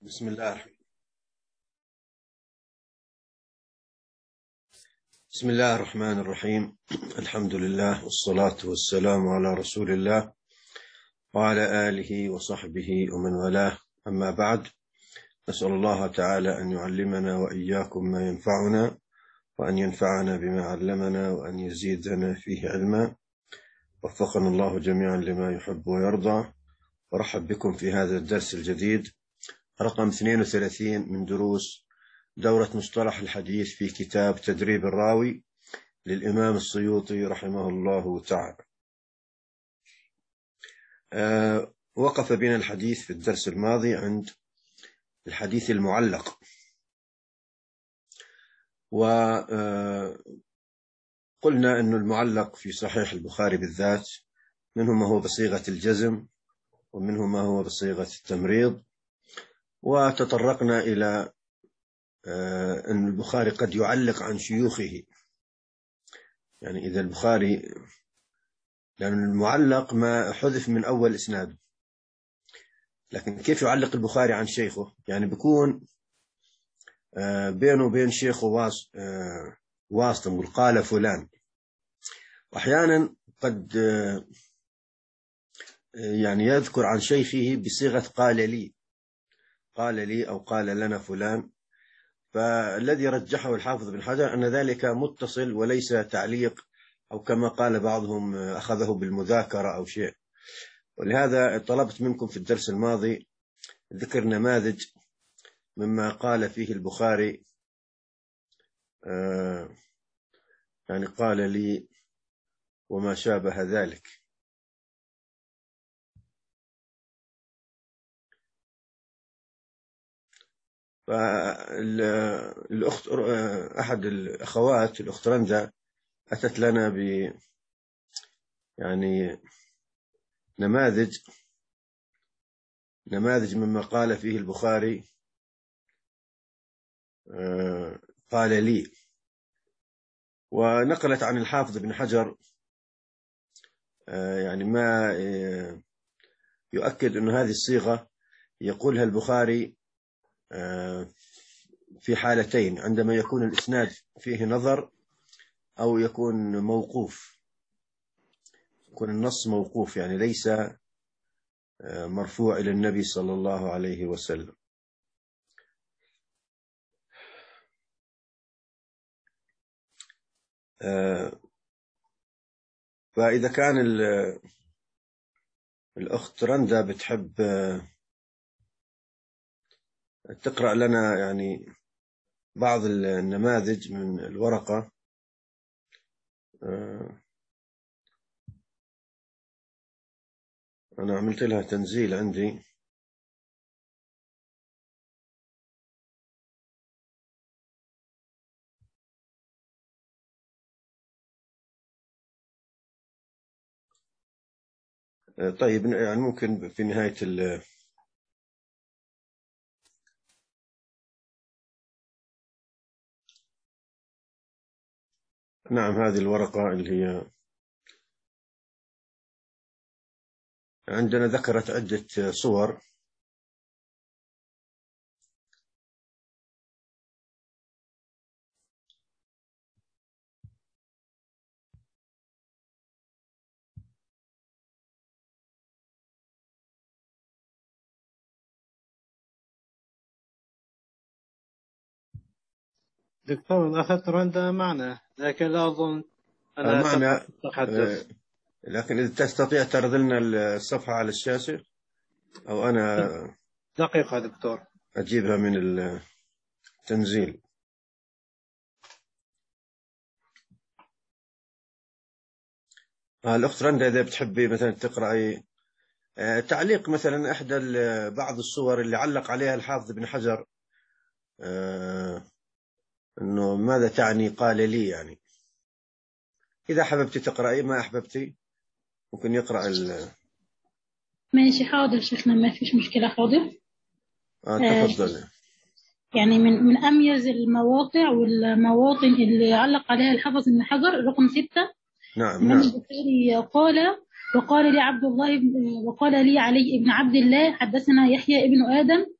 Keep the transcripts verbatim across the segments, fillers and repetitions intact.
بسم الله بسم الله الرحمن الرحيم. الحمد لله والصلاة والسلام على رسول الله وعلى آله وصحبه ومن والاه، أما بعد، نسأل الله تعالى أن يعلمنا وإياكم ما ينفعنا، وأن ينفعنا بما علمنا، وأن يزيدنا فيه علما. وفقنا الله جميعا لما يحب ويرضى. ورحب بكم في هذا الدرس الجديد رقم اثنين وثلاثين من دروس دورة مصطلح الحديث في كتاب تدريب الراوي للإمام السيوطي رحمه الله تعالى. أه وقف بنا الحديث في الدرس الماضي عند الحديث المعلق، وقلنا أن المعلق في صحيح البخاري بالذات منه ما هو بصيغة الجزم ومنه ما هو بصيغة التمريض، وتطرقنا إلى أه أن البخاري قد يعلق عن شيوخه، يعني إذا البخاري، لأن المعلق ما حذف من أول إسناده، لكن كيف يعلق البخاري عن شيخه؟ يعني بيكون بينه وبين شيخه واسطة، نقول قال فلان. وأحيانا قد يعني يذكر عن شيخه بصيغة قال لي قال لي أو قال لنا فلان. فالذي رجحه الحافظ بن حجر أن ذلك متصل وليس تعليق، أو كما قال بعضهم أخذه بالمذاكرة أو شيء. ولهذا طلبت منكم في الدرس الماضي ذكر نماذج مما قال فيه البخاري آه يعني قال لي وما شابه ذلك. فالأخت أحد الأخوات الأخت رندا أتت لنا ب يعني نماذج نماذج مما قال فيه البخاري آه قال لي، ونقلت عن الحافظ بن حجر آه يعني ما آه يؤكد أن هذه الصيغة يقولها البخاري آه في حالتين: عندما يكون الإسناد فيه نظر، أو يكون موقوف، يكون النص موقوف، يعني ليس مرفوع إلى النبي صلى الله عليه وسلم. فإذا كان الأخت رندا بتحب تقرأ لنا يعني بعض النماذج من الورقة، أنا عملت لها تنزيل عندي. طيب، يعني ممكن في نهاية ال نعم، هذه الورقة اللي هي عندنا ذكرت عدة صور. دكتور، الأخت رندا معنا، لكن لا أظن أنها معنا، تتحدث. لكن إذا تستطيع تعرض لنا الصفحة على الشاشة، أو أنا دقيقة دكتور أجيبها من التنزيل. الأخت رندا إذا بتحبي مثلا تقرأي تعليق مثلا إحدى بعض الصور اللي علق عليها الحافظ بن حجر، أنه ماذا تعني قال لي، يعني إذا حببتي تقرأي، ما أحببتي ممكن يقرأ ال ماشي، حاضر شيخنا، ما فيش مشكلة، حاضر. آه تفضل. آه يعني من من أميز المواقع والمواطن اللي علق عليها الحافظ بن حجر رقم ستة. نعم نعم. البخاري قال: وقال لي عبد الله وقال لي علي بن عبد الله حدثنا يحيى ابن آدم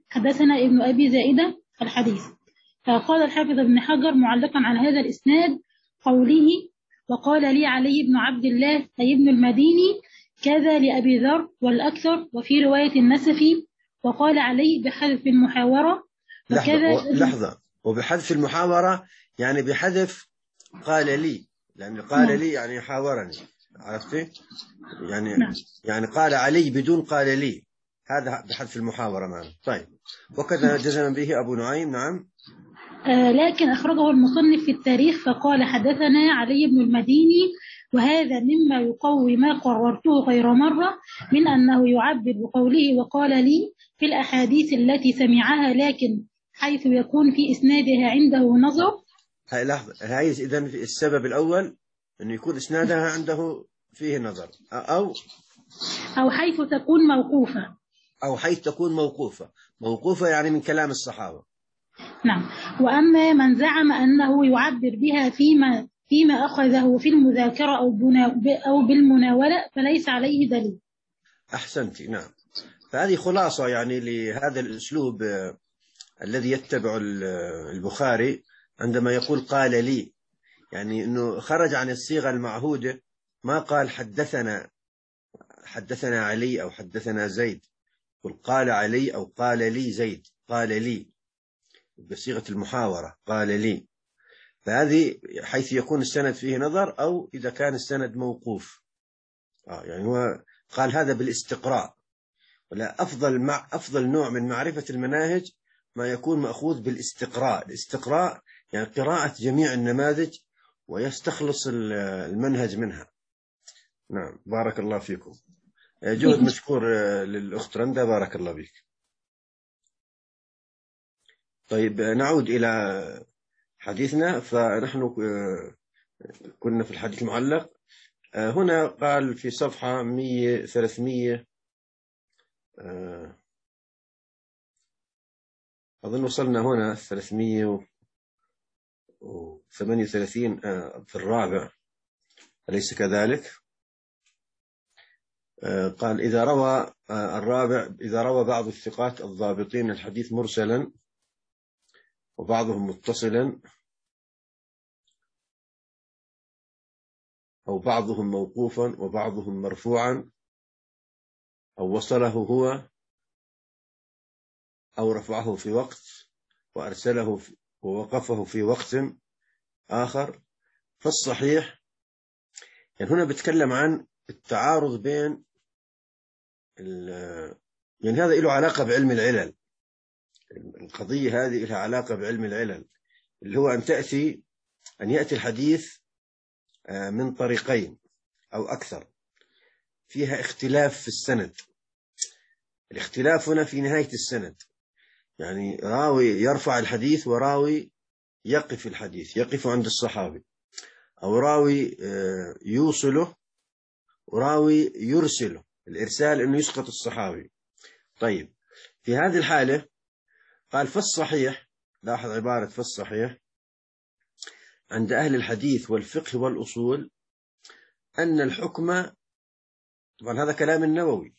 حدثنا ابن أبي زائدة الحديث. فقال الحافظ ابن حجر معلقا على هذا الإسناد قوله: وقال لي علي بن عبد الله أي ابن المديني كذا لأبي ذر والأكثر، وفي رواية النسفي وقال علي بحذف المحاورة لحظة و... لحظة وبحذف المحاورة يعني بحذف قال لي، لأن قال نعم. لي يعني حاورني، عرفتي؟ يعني نعم. يعني قال علي بدون قال لي، هذا بحذف المحاورة معنا. طيب، وكذا جزم به أبو نعيم. نعم. آه لكن أخرجه المصنف في التاريخ فقال: حدثنا علي بن المديني، وهذا مما يقوي ما قررته غير مرة من أنه يعبر بقوله وقال لي في الأحاديث التي سمعها، لكن حيث يكون في إسنادها عنده نظر. هاي لحظة، هاي إذن السبب الأول أنه يكون إسنادها عنده فيه نظر، أو أو حيث تكون موقوفة أو حيث تكون موقوفة موقوفة يعني من كلام الصحابة. نعم. وأما من زعم أنه يعبر بها فيما فيما أخذه في المذاكرة أو أو بالمناولة فليس عليه دليل. أحسنتي. نعم. فهذه خلاصة يعني لهذا الأسلوب الذي يتبع البخاري عندما يقول قال لي، يعني أنه خرج عن الصيغة المعهودة، ما قال حدثنا حدثنا علي أو حدثنا زيد، قل قال علي أو قال لي زيد، قال لي بصيغة المحاورة قال لي. فهذه حيث يكون السند فيه نظر، أو إذا كان السند موقوف. آه يعني هو قال هذا بالاستقراء، ولا أفضل مع أفضل نوع من معرفة المناهج ما يكون مأخوذ بالاستقراء. الاستقراء يعني قراءة جميع النماذج ويستخلص المنهج منها. نعم، بارك الله فيكم، جهد مشكور للأخت رندا، بارك الله بك. طيب، نعود إلى حديثنا. فنحن كنا في الحديث المعلق. هنا قال في صفحة مية ثلاثمية أظن وصلنا هنا ثلاثمية وثمانية وثلاثين في الرابع، أليس كذلك؟ قال إذا روى الرابع إذا روى بعض الثقات الضابطين الحديث مرسلا وبعضهم متصلا أو بعضهم موقوفا وبعضهم مرفوعا، أو وصله هو أو رفعه في وقت وأرسله في ووقفه في وقت آخر، فالصحيح يعني هنا بتكلم عن التعارض بين يعني هذا له علاقة بعلم العلل. القضية هذه لها علاقة بعلم العلل، اللي هو أن تأتي أن يأتي الحديث من طريقين أو أكثر فيها اختلاف في السند. الاختلاف هنا في نهاية السند، يعني راوي يرفع الحديث وراوي يقف الحديث يقف عند الصحابي، أو راوي يوصله وراوي يرسله. الإرسال أنه يسقط الصحابي. طيب، في هذه الحالة قال فالصحيح، لاحظ عبارة فالصحيح عند أهل الحديث والفقه والأصول أن الحكم، طبعا هذا كلام النووي،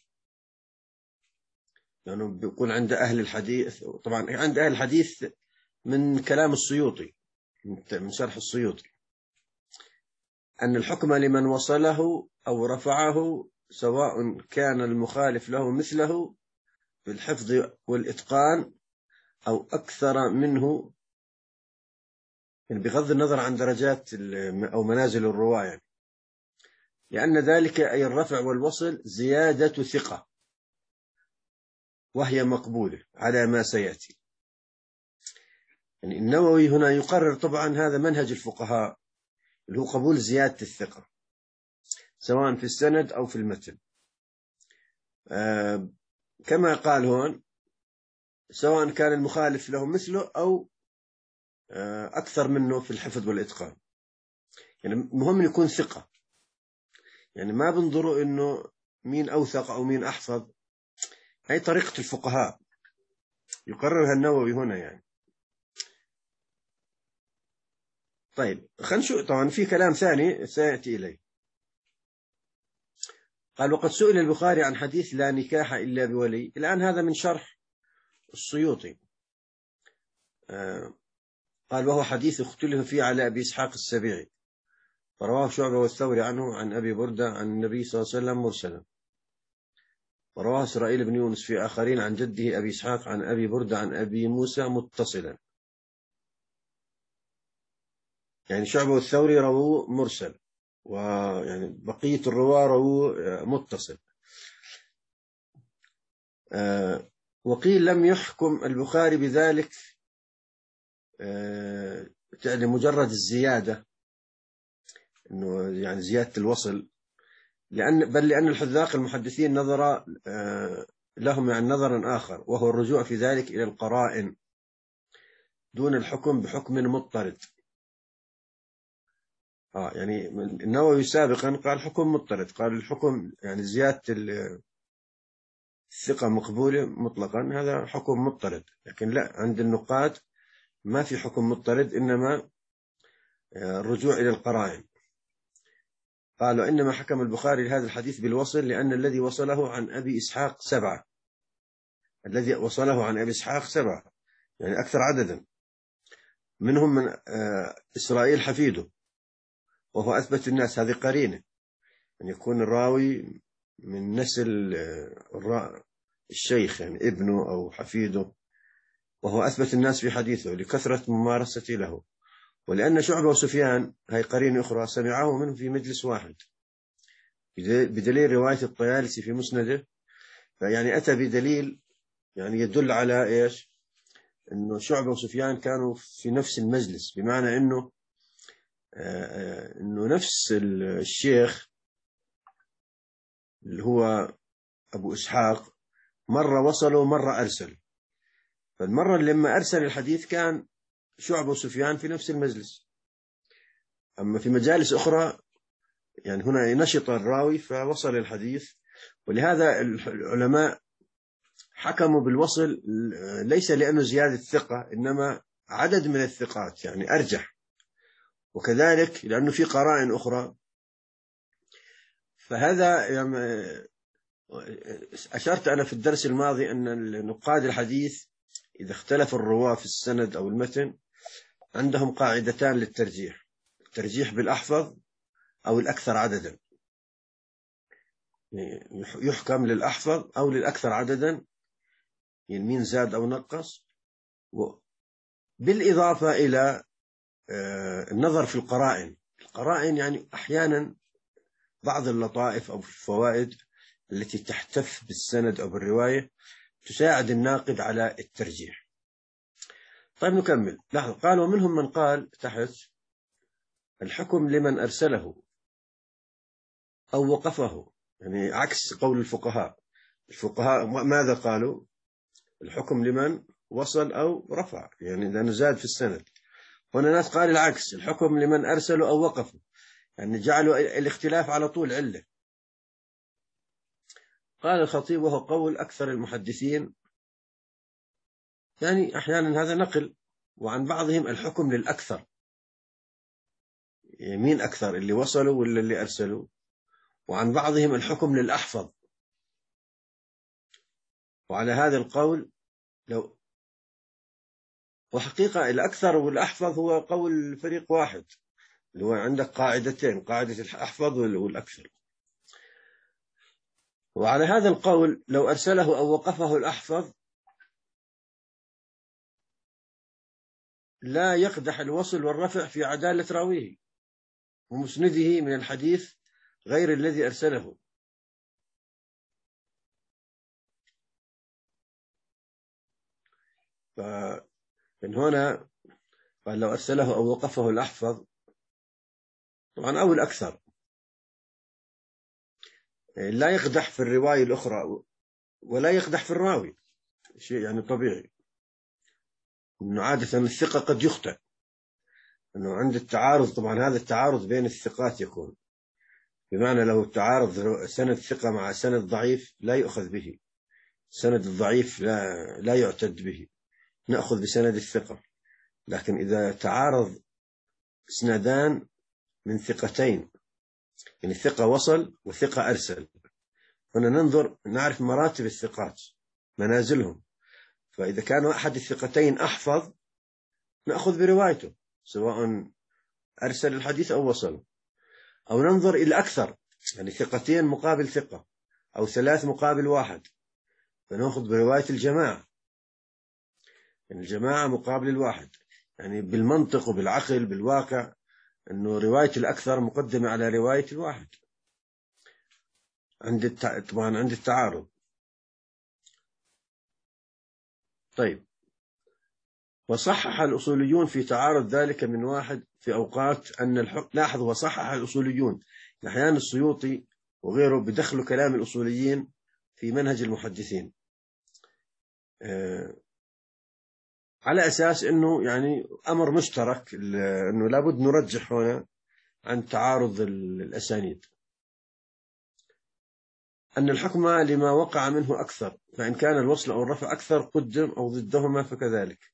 لأنه يعني بيقول عند أهل الحديث، طبعا عند أهل الحديث من كلام السيوطي، من شرح السيوطي، أن الحكم لمن وصله أو رفعه سواء كان المخالف له مثله بالحفظ والإتقان أو أكثر منه، يعني بغض النظر عن درجات أو منازل الرواة، يعني لأن ذلك أي الرفع والوصل زيادة ثقة وهي مقبولة على ما سيأتي. يعني النووي هنا يقرر طبعا هذا منهج الفقهاء، اللي هو قبول زيادة الثقة سواء في السند أو في المتن. آه كما قال هون سواء كان المخالف له مثله أو آه أكثر منه في الحفظ والإتقان. يعني مهم يكون ثقة، يعني ما بنظروا إنه مين أوثق أو مين أحفظ. هي طريقة الفقهاء يقررها النووي هنا يعني. طيب، خلينا نشوف. طبعا في كلام ثاني سيأتي إليه. قال وقد سئل البخاري عن حديث لا نكاح إلا بولي. الآن هذا من شرح السيوطي قال وهو حديث اختلف فيه على أبي إسحاق السبيعي، فرواه شعبة والثوري عنه عن أبي بردة عن النبي صلى الله عليه وسلم مرسلا، ورواه إسرائيل بن يونس في آخرين عن جده أبي إسحاق عن أبي بردة عن أبي موسى متصلا. يعني شعبة والثوري رووا مرسل، ويعني بقية الرواة رووا متصل. وقيل لم يحكم البخاري بذلك يعني مجرد الزيادة، إنه يعني زيادة الوصل، لأن بل لأن الحذاق المحدثين نظر لهم يعني نظرا آخر، وهو الرجوع في ذلك إلى القرائن دون الحكم بحكم مضطرد. آه يعني النووي سابقا قال حكم مضطرد، قال الحكم يعني زيادة الثقة مقبولة مطلقا، هذا حكم مضطرد. لكن لا، عند النقاد ما في حكم مضطرد، إنما الرجوع إلى القرائن. قالوا إنما حكم البخاري لهذا الحديث بالوصل لأن الذي وصله عن أبي إسحاق سبعة، الذي وصله عن أبي إسحاق سبعة يعني أكثر عددا، منهم من إسرائيل حفيده وهو أثبت الناس، هذه قرينة أن يعني يكون الراوي من نسل الشيخ يعني ابنه أو حفيده، وهو أثبت الناس في حديثه لكثرة ممارسته له. ولأن شعبة وسفيان هي قرينة أخرى سمعه منه في مجلس واحد بدليل رواية الطيالسي في مسنده، فيعني أتى بدليل يعني يدل على إيش؟ إنه شعبة وسفيان كانوا في نفس المجلس، بمعنى إنه آه إنه نفس الشيخ اللي هو أبو إسحاق مرة وصل ومرة أرسل، فالمرة اللي لما أرسل الحديث كان شعبة وسفيان في نفس المجلس. أما في مجالس أخرى يعني هنا نشط الراوي فوصل الحديث، ولهذا العلماء حكموا بالوصل ليس لأنه زيادة ثقة، إنما عدد من الثقات يعني أرجح، وكذلك لأنه في قرائن أخرى. فهذا يعني أشرت أنا في الدرس الماضي أن نقاد الحديث إذا اختلف الرواة في السند أو المتن عندهم قاعدتان للترجيح: الترجيح بالأحفظ أو الأكثر عددا، يحكم للأحفظ أو للأكثر عددا، يعني مين زاد أو نقص، بالإضافة إلى النظر في القرائن. القرائن يعني أحيانا بعض اللطائف أو الفوائد التي تحتف بالسند أو بالرواية تساعد الناقد على الترجيح. طيب نكمل. لاحظ قال ومنهم من قال تحت الحكم لمن أرسله أو وقفه، يعني عكس قول الفقهاء. الفقهاء ماذا قالوا؟ الحكم لمن وصل أو رفع، يعني لأنه زاد في السند. هنا ناس قال العكس، الحكم لمن أرسلوا أو وقفوا، يعني جعلوا الاختلاف على طول علة. قال الخطيب وهو قول أكثر المحدثين، يعني أحيانا هذا نقل، وعن بعضهم الحكم للأكثر، يعني مين أكثر، اللي وصلوا ولا اللي أرسلوا؟ وعن بعضهم الحكم للأحفظ. وعلى هذا القول لو وحقيقة الأكثر والأحفظ هو قول فريق واحد، اللي هو عندك قاعدتين، قاعدة الأحفظ والأكثر. وعلى هذا القول لو أرسله أو وقفه الأحفظ لا يقدح الوصل والرفع في عدالة راويه ومسنده من الحديث غير الذي أرسله. فمن هنا قال لو أرسله أو وقفه الأحفظ، طبعا أو الأكثر، لا يقدح في الرواية الأخرى ولا يقدح في الراوي، شيء يعني طبيعي، إنه عادة الثقة قد يخطئ، إنه عند التعارض، طبعا هذا التعارض بين الثقات يكون، بمعنى لو تعارض سند ثقة مع سند ضعيف لا يؤخذ به، سند الضعيف لا لا يعتد به، نأخذ بسند الثقة. لكن إذا تعارض اسنادان من ثقتين، يعني ثقة وصل وثقة أرسل، هنا ننظر نعرف مراتب الثقات منازلهم، فإذا كان أحد الثقتين أحفظ نأخذ بروايته سواء أرسل الحديث أو وصل، أو ننظر إلى أكثر، يعني ثقتين مقابل ثقة أو ثلاث مقابل واحد، فنأخذ برواية الجماعة، يعني الجماعة مقابل الواحد، يعني بالمنطق وبالعقل بالواقع أنه رواية الأكثر مقدمة على رواية الواحد عند التع... طبعا عند التعارض. طيب، وصحح الأصوليون في تعارض ذلك من واحد في أوقات أن الحكم، لاحظ وصحح الأصوليون، أحيانا السيوطي وغيره بدخلوا كلام الأصوليين في منهج المحدثين آه على أساس أنه يعني أمر مشترك، أنه لابد نرجح هنا عن تعارض الأسانيد، أن الحكم لما وقع منه أكثر، فإن كان الوصل أو الرفع أكثر قدم، أو ضدهما فكذلك.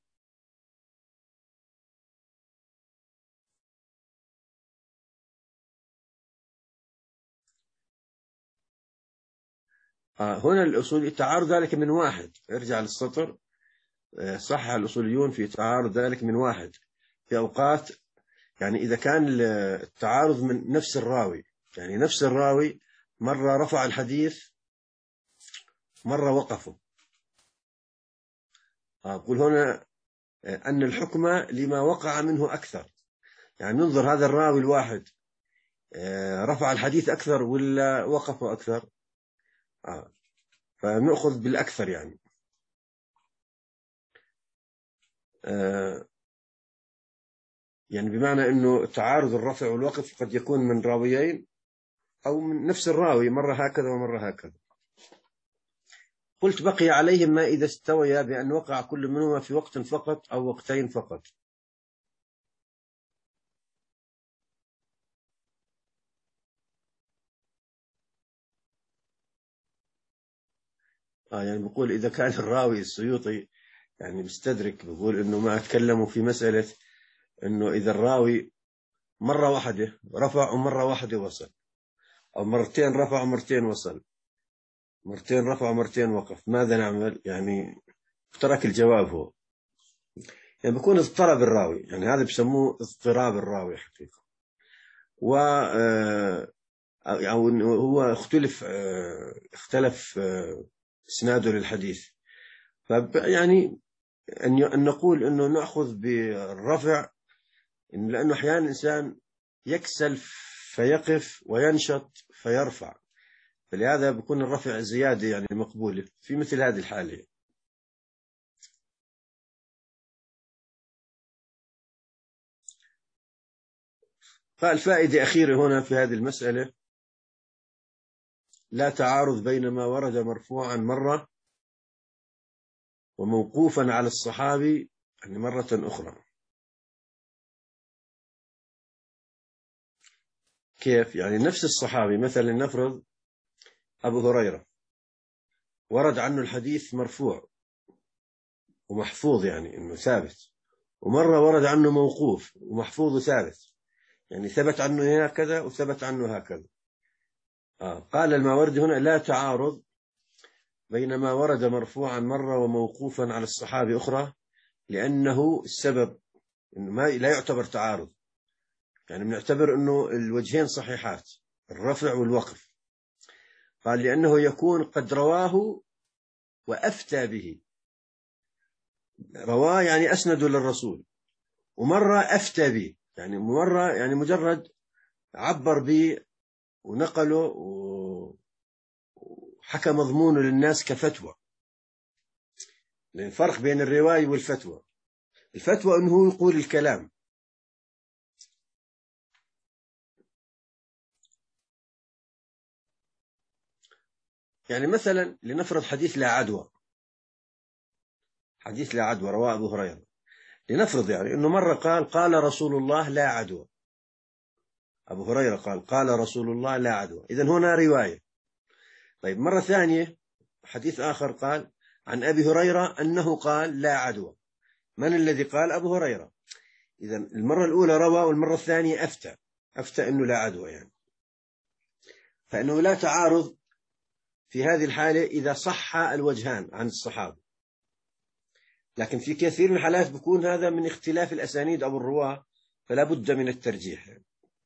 آه هنا الأصول تعارض ذلك من واحد، ارجع للسطر، صح الأصوليون في تعارض ذلك من واحد في أوقات، يعني إذا كان التعارض من نفس الراوي، يعني نفس الراوي مرة رفع الحديث مرة وقفه، أقول هنا أن الحكم لما وقع منه أكثر، يعني ننظر هذا الراوي الواحد رفع الحديث أكثر ولا وقفه أكثر، فنأخذ بالأكثر، يعني يعني بمعنى أنه تعارض الرفع والوقف قد يكون من راويين أو من نفس الراوي، مرة هكذا ومرة هكذا. قلت بقي عليهم ما إذا استويا بأن وقع كل منهما في وقت فقط أو وقتين فقط. آه يعني بقول إذا كان الراوي السيوطي يعني بيستدرك، بقول إنه ما أتكلموا في مسألة إنه إذا الراوي مرة واحدة رفع ومرة واحدة وصل، أو مرتين رفع ومرتين وصل، مرتين رفع ومرتين وقف، ماذا نعمل؟ يعني ترك الجواب هو، يعني بيكون اضطراب الراوي، يعني هذا بسموه اضطراب الراوي حقيقة، و أو إنه هو اختلف اختلف إسناده للحديث، فيعني أن نقول إنه نأخذ بالرفع، إن لأنه أحيانا الإنسان يكسل فيقف وينشط فيرفع، فلهذا بيكون الرفع زيادة يعني مقبولة في مثل هذه الحالة. فالفائدة أخيرة هنا في هذه المسألة، لا تعارض بين ما ورد مرفوعا مرة وموقوفا على الصحابي يعني مرة أخرى. كيف؟ يعني نفس الصحابي، مثلا نفرض أبو هريرة ورد عنه الحديث مرفوع ومحفوظ، يعني إنه ثابت، ومرة ورد عنه موقوف ومحفوظ وثابت، يعني ثبت عنه هكذا وثبت عنه هكذا. آه. قال الماوردي هنا لا تعارض بين ما ورد مرفوعا مرة وموقوفا على الصحابي أخرى، لأنه السبب إنه ما لا يعتبر تعارض، يعني بنعتبر إنه الوجهين صحيحات، الرفع والوقف. قال لأنه يكون قد رواه وأفتى به، رواه يعني أسنده للرسول، ومرة أفتى به، يعني مرة يعني مجرد عبر به ونقله وحكى مضمونه للناس كفتوى. لأن الفرق بين الرواية والفتوى، الفتوى أنه يقول الكلام، يعني مثلا لنفرض حديث لا عدوى، حديث لا عدوى رواه أبو هريرة، لنفرض يعني أنه مرة قال قال رسول الله لا عدوى، أبو هريرة قال قال رسول الله لا عدوى، إذن هنا رواية. طيب مرة ثانية حديث آخر قال عن أبي هريرة أنه قال لا عدوى، من الذي قال؟ أبو هريرة. إذن المرة الأولى روى والمرة الثانية أفتى، أفتى أنه لا عدوى، يعني فإنه لا تعارض في هذه الحالة إذا صح الوجهان عن الصحابة. لكن في كثير من الحالات بيكون هذا من اختلاف الأسانيد أو الرواة، فلا بد من الترجيح.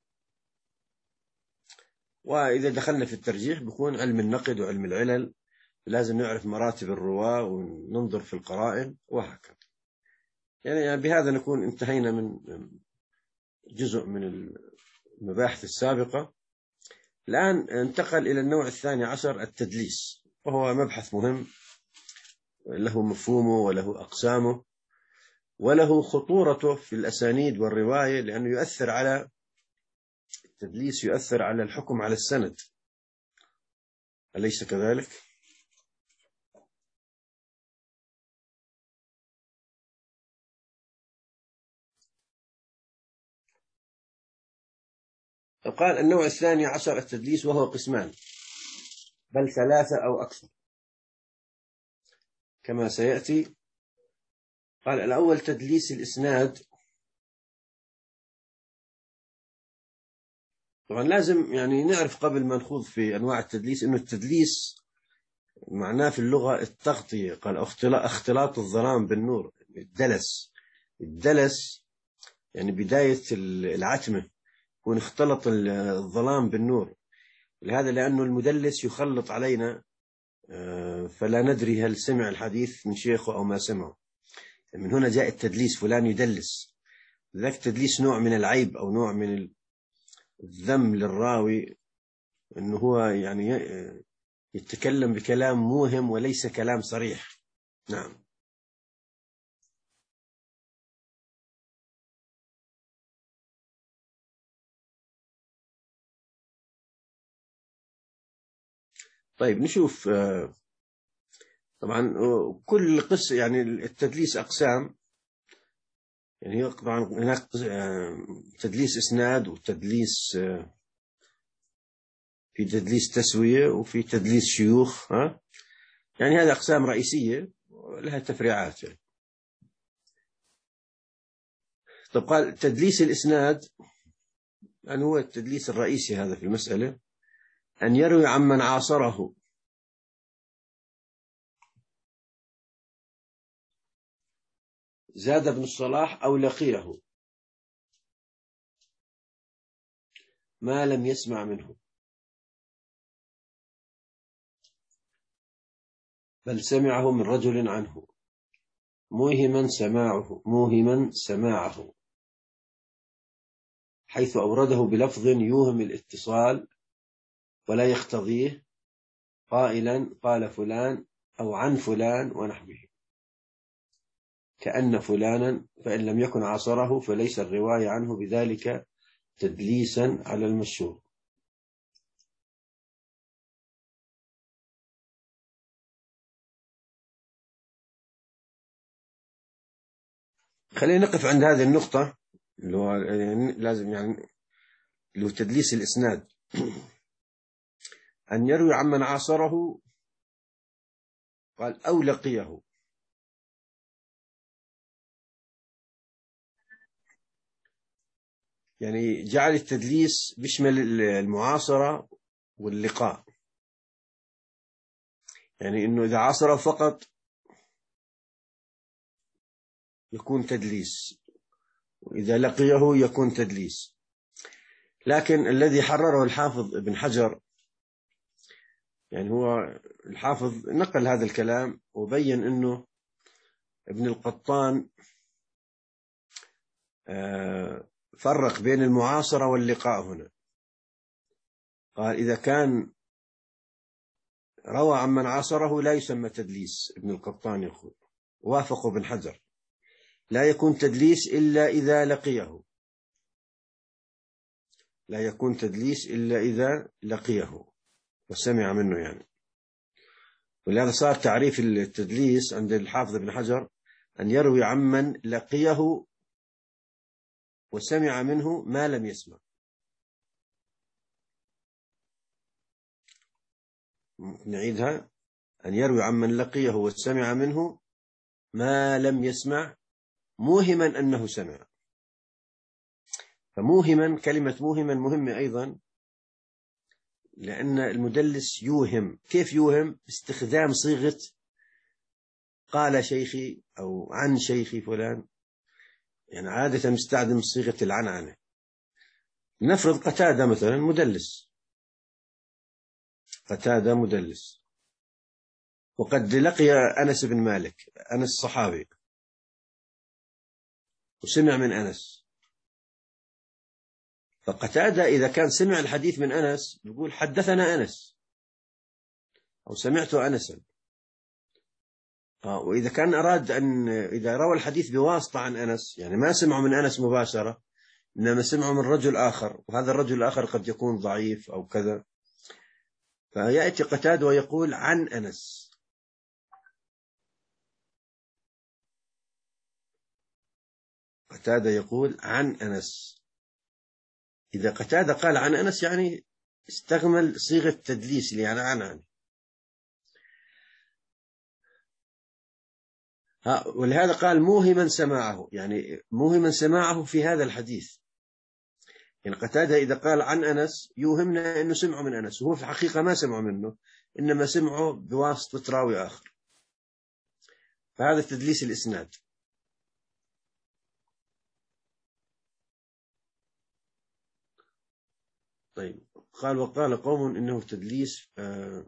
وإذا دخلنا في الترجيح بيكون علم النقد وعلم العلل، لازم نعرف مراتب الرواة وننظر في القرائن وهكذا. يعني بهذا نكون انتهينا من جزء من المباحث السابقة. الآن انتقل إلى النوع الثاني عشر، التدليس، وهو مبحث مهم له مفهومه وله أقسامه وله خطورته في الأسانيد والرواية، لأنه يؤثر على التدليس، يؤثر على الحكم على السند، أليس كذلك؟ قال النوع الثاني عشر التدليس، وهو قسمان بل ثلاثة أو أكثر كما سيأتي. قال الأول تدليس الإسناد. طبعا لازم يعني نعرف قبل ما نخوض في أنواع التدليس إنه التدليس معناه في اللغة التغطية. قال اختلاط الظلام بالنور، الدلس. الدلس يعني بداية العتمة، يكون اختلط الظلام بالنور. لهذا لأنه المدلس يخلط علينا فلا ندري هل سمع الحديث من شيخه أو ما سمعه. من هنا جاء التدليس، فلان يدلس. ذاك التدليس نوع من العيب أو نوع من الذم للراوي، أنه هو يعني يتكلم بكلام موهم وليس كلام صريح. نعم. طيب نشوف. طبعا كل قصة يعني التدليس أقسام. يعني طبعا هناك تدليس إسناد وتدليس، في تدليس تسوية وفي تدليس شيوخ. ها يعني هذه أقسام رئيسية لها تفريعات يعني. طب قال تدليس الإسناد، يعني هو التدليس الرئيسي هذا في المسألة، أن يروي عمن عاصره زاد ابن الصلاح أو لقيه ما لم يسمع منه، بل سمعه من رجل عنه موهما سماعه موهما سماعه حيث أورده بلفظ يوهم الاتصال ولا يقتضيه، قائلا قال فلان أو عن فلان ونحوه، كأن فلانا، فإن لم يكن عاصره فليس الرواية عنه بذلك تدليسا على المشهور. خلينا نقف عند هذه النقطة اللي هو يعني لازم يعني اللي هو تدليس الإسناد. أن يروي عمن عاصره، قال أو لقيه. يعني جعل التدليس بيشمل المعاصرة واللقاء. يعني إنه إذا عاصره فقط يكون تدليس، وإذا لقيه يكون تدليس. لكن الذي حرره الحافظ ابن حجر، يعني هو الحافظ نقل هذا الكلام وبين أنه ابن القطان فرق بين المعاصرة واللقاء هنا. قال إذا كان روى عمن عاصره لا يسمى تدليس. ابن القطان يقول وافق ابن حجر لا يكون تدليس إلا إذا لقيه، لا يكون تدليس إلا إذا لقيه وسمع منه يعني. ولهذا صار تعريف التدليس عند الحافظ ابن حجر أن يروي عمن لقيه وسمع منه ما لم يسمع. نعيدها: أن يروي عمن لقيه وسمع منه ما لم يسمع موهما أنه سمع. فموهما، كلمة موهما مهمة أيضا، لأن المدلس يوهم. كيف يوهم؟ باستخدام صيغة قال شيخي أو عن شيخي فلان، يعني عادة مستخدم صيغة العنعنة. نفرض قتادة مثلا مدلس، قتادة مدلس، وقد لقي أنس بن مالك، أنس صحابي، وسمع من أنس. فقتادة إذا كان سمع الحديث من أنس يقول حدثنا أنس أو سمعت أنسا. وإذا كان أراد أن إذا روى الحديث بواسطة عن أنس، يعني ما سمعه من أنس مباشرة إنما سمعه من رجل آخر، وهذا الرجل الآخر قد يكون ضعيف أو كذا، فيأتي قتادة ويقول عن أنس. قتادة يقول عن أنس. إذا قتادة قال عن أنس يعني استغمل صيغة تدليس اللي يعني عن عن ها، ولهذا قال موهما سماعه، يعني موهما سماعه في هذا الحديث. يعني قتادة إذا قال عن أنس يوهمنا أنه سمعه من أنس، وهو في الحقيقة ما سمعه منه، إنما سمعه بواسطة راوي آخر، فهذا تدليس الإسناد. طيب، قال وقال قوم إنه تدليس آه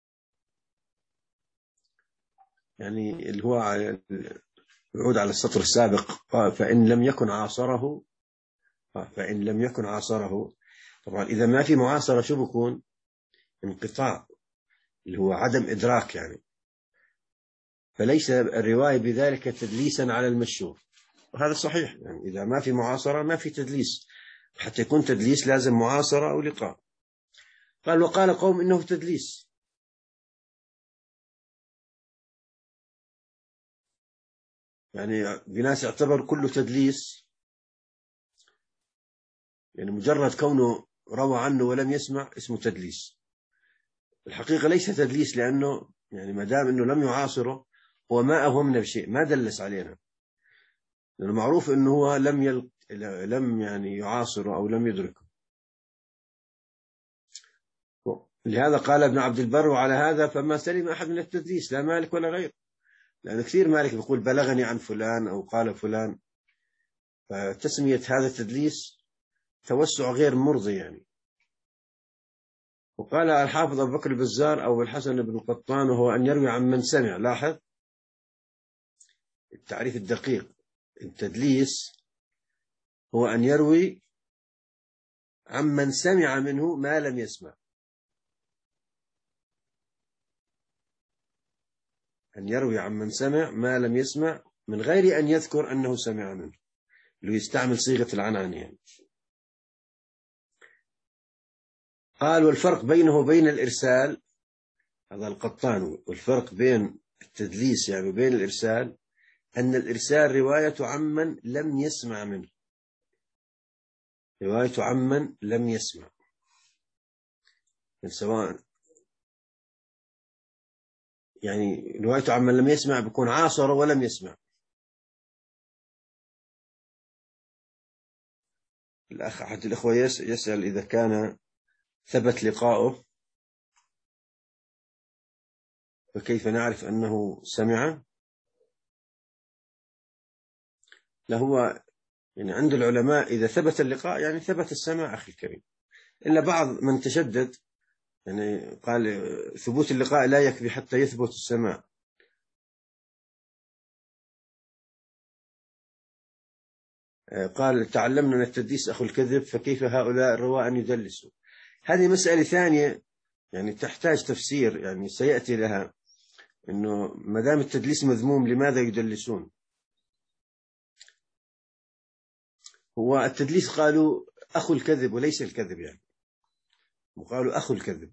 يعني اللي هو يعود على السطر السابق، قال فإن لم يكن عاصره، فإن لم يكن عاصره. طبعا إذا ما في معاصرة شو بكون؟ انقطاع، اللي هو عدم إدراك يعني، فليس الرواية بذلك تدليسا على المشهور، وهذا صحيح. يعني إذا ما في معاصرة ما في تدليس، حتى يكون تدليس لازم معاصرة أو لقاء. قال وقال قوم إنه تدليس، يعني بناس اعتبر كله تدليس، يعني مجرد كونه روى عنه ولم يسمع اسمه تدليس. الحقيقة ليس تدليس، لأنه يعني ما دام إنه لم يعاصره هو ما أوهمنا بشيء، ما دلس علينا، لأنه معروف إنه هو لم يل... لم يعني يعاصره أو لم يدركه. لهذا قال ابن عبد البر وعلى هذا فما سلم أحد من التدليس، لا مالك ولا غير، لأن كثير مالك بيقول بلغني عن فلان أو قال فلان، فتسمية هذا التدليس توسع غير مرضي يعني. وقال الحافظ أبو بكر البزار أو الحسن بن القطان وهو أن يروي عن من سمع. لاحظ التعريف الدقيق، التدليس هو أن يروي عن من سمع منه ما لم يسمع، أن يروي عن من سمع ما لم يسمع من غير أن يذكر أنه سمع منه، اللي يستعمل صيغة العنعنة يعني. قال والفرق بينه وبين الإرسال، هذا القطان، والفرق بين التدليس يعني وبين الإرسال أن الإرسال رواية عمن لم يسمع منه، رواية عمن لم يسمع، يعني سواء يعني رواية عمن لم يسمع بيكون عاصر ولم يسمع. الأخ أحد الأخوة يسأل إذا كان ثبت لقاؤه فكيف نعرف أنه سمع؟ لا، هو يعني عند العلماء إذا ثبت اللقاء يعني ثبت السماع أخي الكريم، إلا بعض من تشدد يعني قال ثبوت اللقاء لا يكفي حتى يثبت السماع. قال تعلمنا من التدليس أخو الكذب، فكيف هؤلاء الرواة أن يدلسوا؟ هذه مسألة ثانية يعني تحتاج تفسير، يعني سيأتي لها، إنه ما دام التدليس مذموم لماذا يدلسون؟ هو التدليس قالوا أخو الكذب وليس الكذب، يعني وقالوا أخو الكذب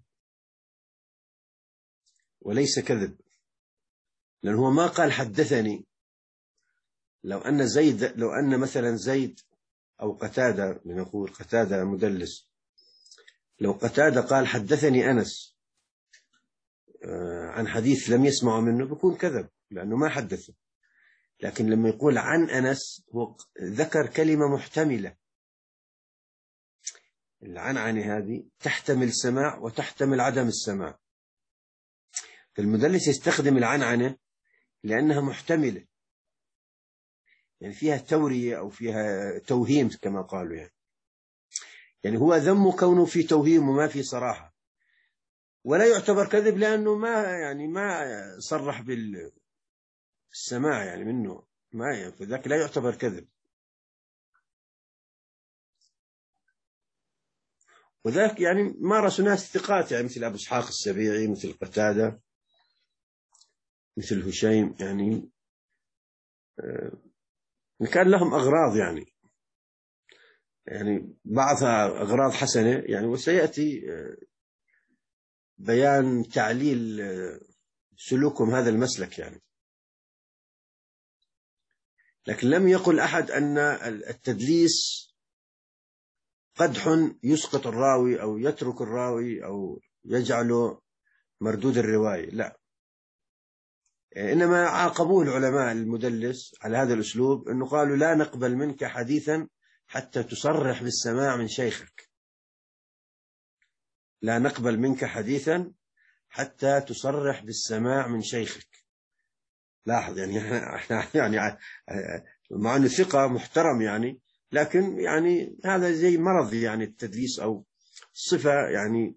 وليس كذب، لأن هو ما قال حدثني. لو أن زيد لو أن مثلا زيد أو قتادة، لنقول قتادة مدلس، لو قتادة قال حدثني أنس عن حديث لم يسمع منه بيكون كذب، لأنه ما حدثه. لكن لما يقول عن أنس هو ذكر كلمة محتملة، العنعنة هذه تحتمل السماع وتحتمل عدم السماع، فالمدلس يستخدم العنعنة لأنها محتملة، يعني فيها تورية أو فيها توهيم كما قالوا. يعني يعني هو ذم كونه في توهيم وما في صراحة، ولا يعتبر كذب لأنه ما يعني ما صرح بالسماع يعني منه، ما يعني فذاك لا يعتبر كذب. وذاك يعني مارس ناس ثقات، يعني مثل أبو إسحاق السبيعي، مثل قتادة، مثل هشيم، يعني كان لهم أغراض، يعني يعني بعضها أغراض حسنة يعني، وسيأتي بيان تعليل سلوكهم هذا المسلك يعني. لكن لم يقل أحد أن التدليس قدح يسقط الراوي أو يترك الراوي أو يجعله مردود الرواية، لا. إنما عاقبوه العلماء المدلس على هذا الأسلوب، أنه قالوا لا نقبل منك حديثا حتى تصرح بالسماع من شيخك، لا نقبل منك حديثا حتى تصرح بالسماع من شيخك. لاحظ يعني يعني مع أنه ثقة محترم يعني، لكن يعني هذا زي مرض يعني التدليس أو صفة يعني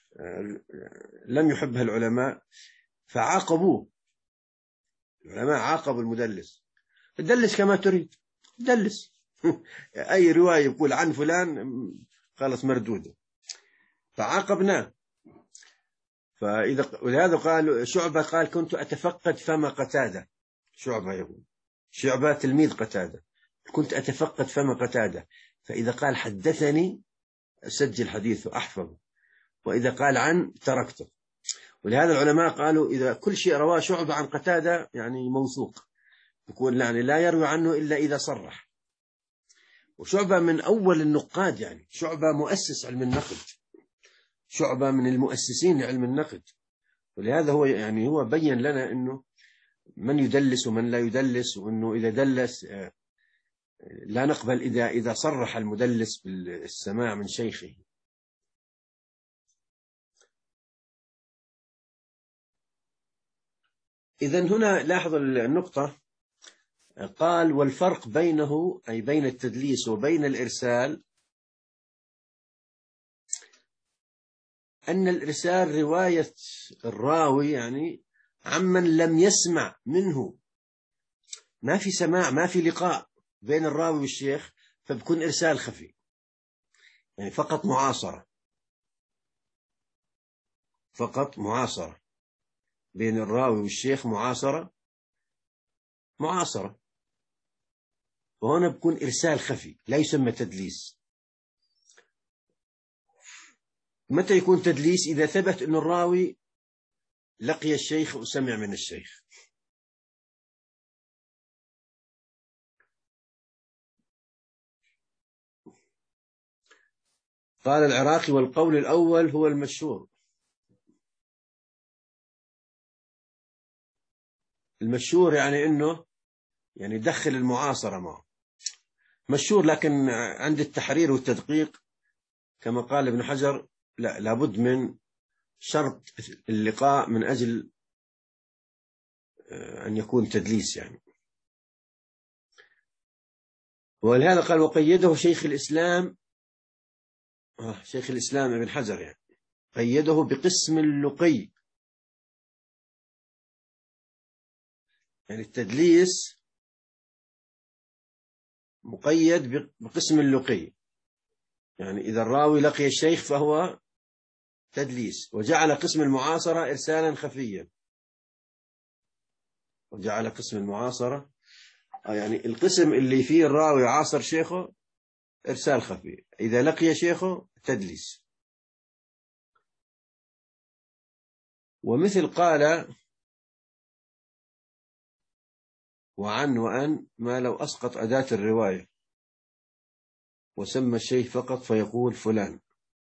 لم يحبها العلماء فعاقبوه. العلماء عاقبوا المدلس، دلس كما تريد، دلس أي رواية يقول عن فلان خلص مردودة، فعاقبناه. فإذا ولهذا قال شعبة قال كنت أتفقد فم قتادة، شعبة يقول، شعبة تلميذ قتادة، كنت أتفقد فم قتادة، فإذا قال حدثني أسجل حديثه أحفظه، وإذا قال عن تركته. ولهذا العلماء قالوا إذا كل شيء رواه شعبة عن قتادة يعني موثوق، يقول يعني لا يروي عنه إلا إذا صرح. وشعبة من أول النقاد، يعني شعبة مؤسس علم النقد، شعبة من المؤسسين لعلم النقد. ولهذا هو يعني هو بين لنا أنه من يدلس ومن لا يدلس، وأنه إذا دلس لا نقبل إذا إذا صرح المدلس بالسماع من شيخه. إذن هنا لاحظ النقطة، قال والفرق بينه أي بين التدليس وبين الإرسال أن الإرسال رواية الراوي يعني عمن لم يسمع منه، ما في سماع، ما في لقاء بين الراوي والشيخ، فبكون إرسال خفي، يعني فقط معاصرة، فقط معاصرة بين الراوي والشيخ، معاصرة معاصرة وهنا بكون إرسال خفي لا يسمى تدليس. متى يكون تدليس؟ إذا ثبت أن الراوي لقي الشيخ وسمع من الشيخ. قال العراقي والقول الأول هو المشهور. المشهور يعني أنه يعني دخل المعاصرة معه، مشهور. لكن عند التحرير والتدقيق كما قال ابن حجر لا، لابد من شرط اللقاء من أجل أن يكون تدليس يعني. ولهذا قال وقيده شيخ الإسلام، آه شيخ الإسلام ابن حجر يعني قيده بقسم اللقي، يعني التدليس مقيد بقسم اللقي، يعني إذا الراوي لقي الشيخ فهو تدليس، وجعل قسم المعاصرة إرسالا خفيا، وجعل قسم المعاصرة يعني القسم اللي فيه الراوي عاصر شيخه إرسال خفي، إذا لقي شيخه تدليس. ومثل قال وعن وأن ما لو أسقط أداة الرواية وسمى الشيخ فقط فيقول فلان،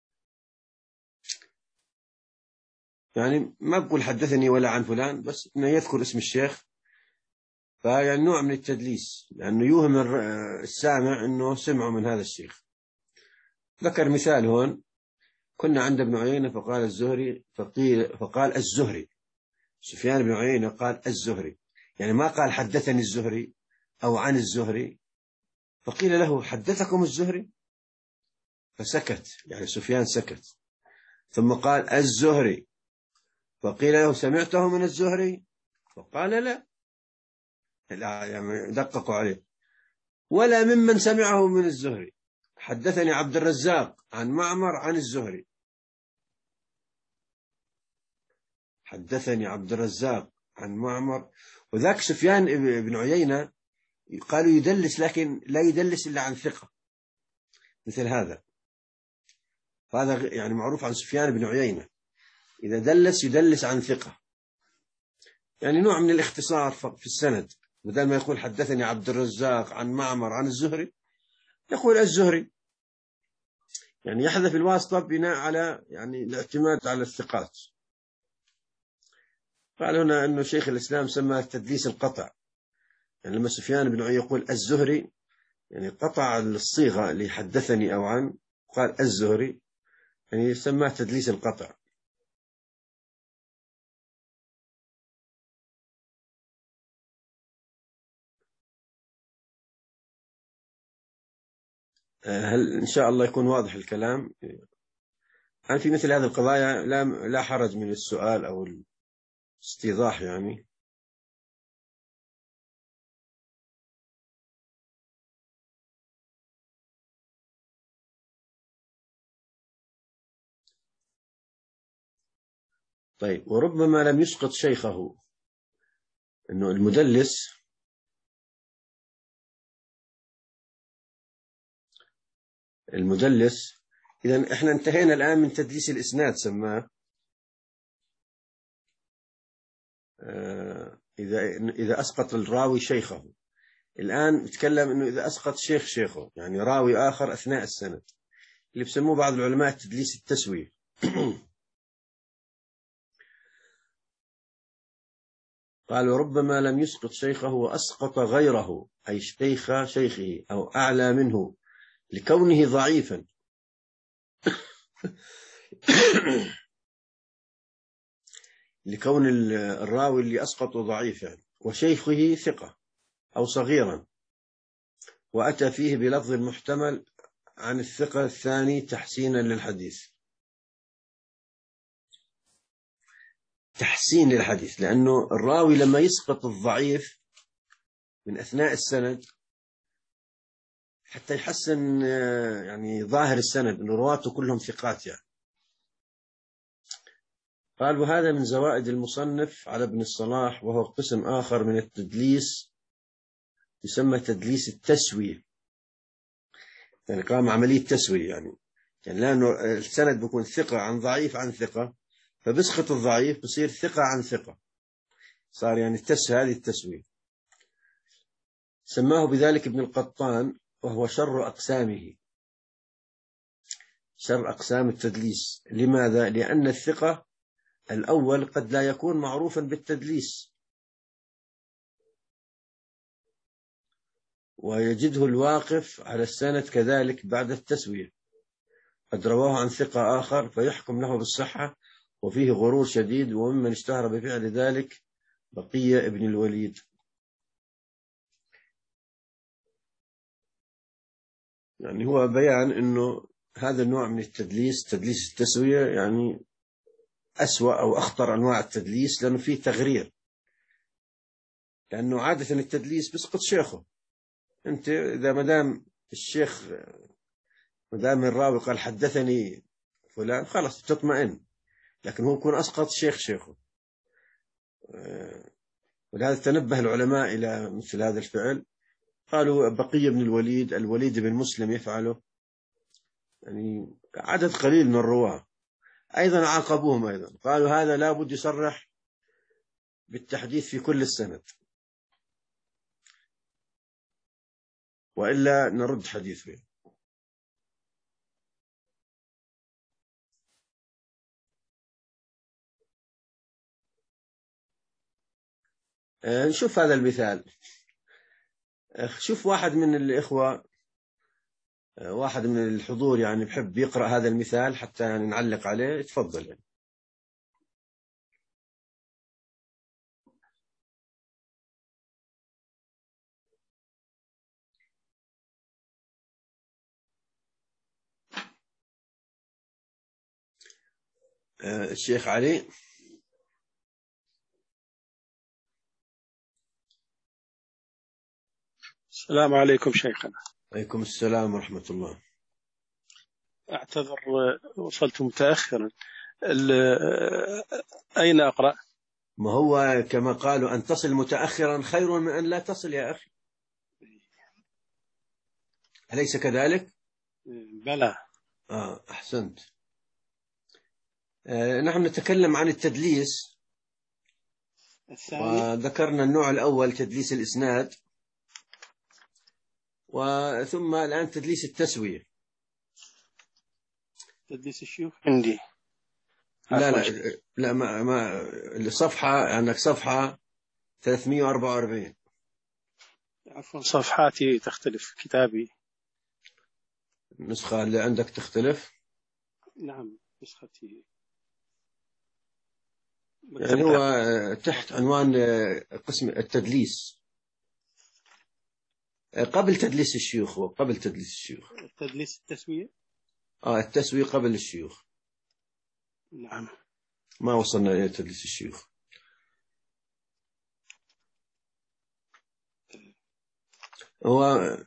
يعني ما بقول حدثني ولا عن فلان، بس إنه يذكر اسم الشيخ، فيعني نوع من التدليس لأنه يوهم السامع أنه سمعه من هذا الشيخ. ذكر مثال هون، كنا عند ابن عيينة فقال الزهري فقيل فقال الزهري، سفيان بن عيينة قال الزهري، يعني ما قال حدثني الزهري أو عن الزهري، فقيل له حدثكم الزهري؟ فسكت، يعني سفيان سكت. ثم قال الزهري، فقيل له سمعته من الزهري؟ فقال لا، لا يعني دققوا عليه، ولا ممن سمعه من الزهري. حدثني عبد الرزاق عن معمر عن الزهري، حدثني عبد الرزاق عن معمر. وذاك سفيان بن عيينة قالوا يدلس، لكن لا يدلس إلا عن ثقة، مثل هذا. هذا يعني معروف عن سفيان بن عيينة، إذا دلس يدلس عن ثقة، يعني نوع من الاختصار في السند. بدل ما يقول حدثني عبد الرزاق عن معمر عن الزهري، يقول الزهري، يعني يحذف الواسطة بناء على يعني الاعتماد على الثقات. قال هنا أنه شيخ الإسلام سمى تدليس القطع، يعني لما سفيان بن عيينة يقول الزهري يعني قطع الصيغة اللي حدثني أو عن، قال الزهري، يعني سماه تدليس القطع. هل إن شاء الله يكون واضح الكلام؟ يعني في مثل هذه القضايا لا لا حرج من السؤال أو الاستيضاح يعني. طيب، وربما لم يسقط شيخه، إنه المدلس المدلس إذن إحنا انتهينا الآن من تدليس الإسناد، سماه إذا إذا أسقط الراوي شيخه. الآن نتكلم إنه إذا أسقط شيخ شيخه، يعني راوي آخر أثناء السند، اللي بسموه بعض العلماء تدليس التسوية. قال وربما لم يسقط شيخه وأسقط غيره، أي شيخ شيخه أو أعلى منه، لكونه ضعيفا. لكون الراوي اللي أسقطه ضعيف يعني، وشيخه ثقة أو صغيرا، وأتى فيه بلفظ محتمل عن الثقة الثاني تحسينا للحديث. تحسين للحديث، لأنه الراوي لما يسقط الضعيف من أثناء السند حتى يحسن يعني ظاهر السند أنه رواته كلهم ثقات يعني. قال وهذا من زوائد المصنف على ابن الصلاح، وهو قسم آخر من التدليس يسمى تدليس التسوية، يعني قام عملية تسوية، يعني يعني لأنه السند بيكون ثقة عن ضعيف عن ثقة، فبسقط الضعيف بصير ثقة عن ثقة، صار يعني التس هذه التسوية. سماه بذلك ابن القطان، وهو شر أقسامه، شر أقسام التدليس. لماذا؟ لأن الثقة الأول قد لا يكون معروفا بالتدليس، ويجده الواقف على السند كذلك بعد التسوية، قد رواه عن ثقة آخر فيحكم له بالصحة وفيه غرور شديد. وممن اشتهر بفعل ذلك بقية ابن الوليد. يعني هو بيان أنه هذا النوع من التدليس، تدليس التسوية، يعني أسوأ أو أخطر أنواع التدليس، لأنه فيه تغرير. لأنه عادة التدليس بسقط شيخه، أنت إذا مدام الشيخ مدام الراوي قال حدثني فلان خلاص تطمئن، لكن هو يكون أسقط شيخ شيخه. ولهذا تنبه العلماء إلى مثل هذا الفعل، قالوا بقية بن الوليد، الوليد بن مسلم يفعله، يعني عدد قليل من الرواة. أيضا عاقبوهم، أيضا قالوا هذا لابد يصرح بالتحديث في كل السند، وإلا نرد حديثه. نشوف هذا المثال. شوف واحد من الإخوة، واحد من الحضور يعني بحب يقرأ هذا المثال حتى يعني نعلق عليه، تفضل يعني. آه الشيخ علي. السلام عليكم شيخنا. عليكم السلام ورحمة الله. أعتذر وصلت متأخرا. أين أقرأ؟ ما هو كما قالوا أن تصل متأخرا خير من أن لا تصل يا أخي، أليس كذلك؟ بلى. آه أحسنت. آه نحن نتكلم عن التدليس الثاني، وذكرنا النوع الأول تدليس الإسناد، وثم الآن تدليس التسوية. تدليس الشيوخ عندي. لا لا لا ما ما الصفحة عندك صفحة ثلاثمئة وأربعة وأربعين. عفوا صفحاتي تختلف، كتابي النسخة اللي عندك تختلف. نعم نسختي يعني هو تحت عنوان قسم التدليس، قبل تدليس الشيوخ، وقبل تدليس الشيوخ تدليس التسوية. آه التسوية قبل الشيوخ. نعم ما وصلنا إلى تدليس الشيوخ. هو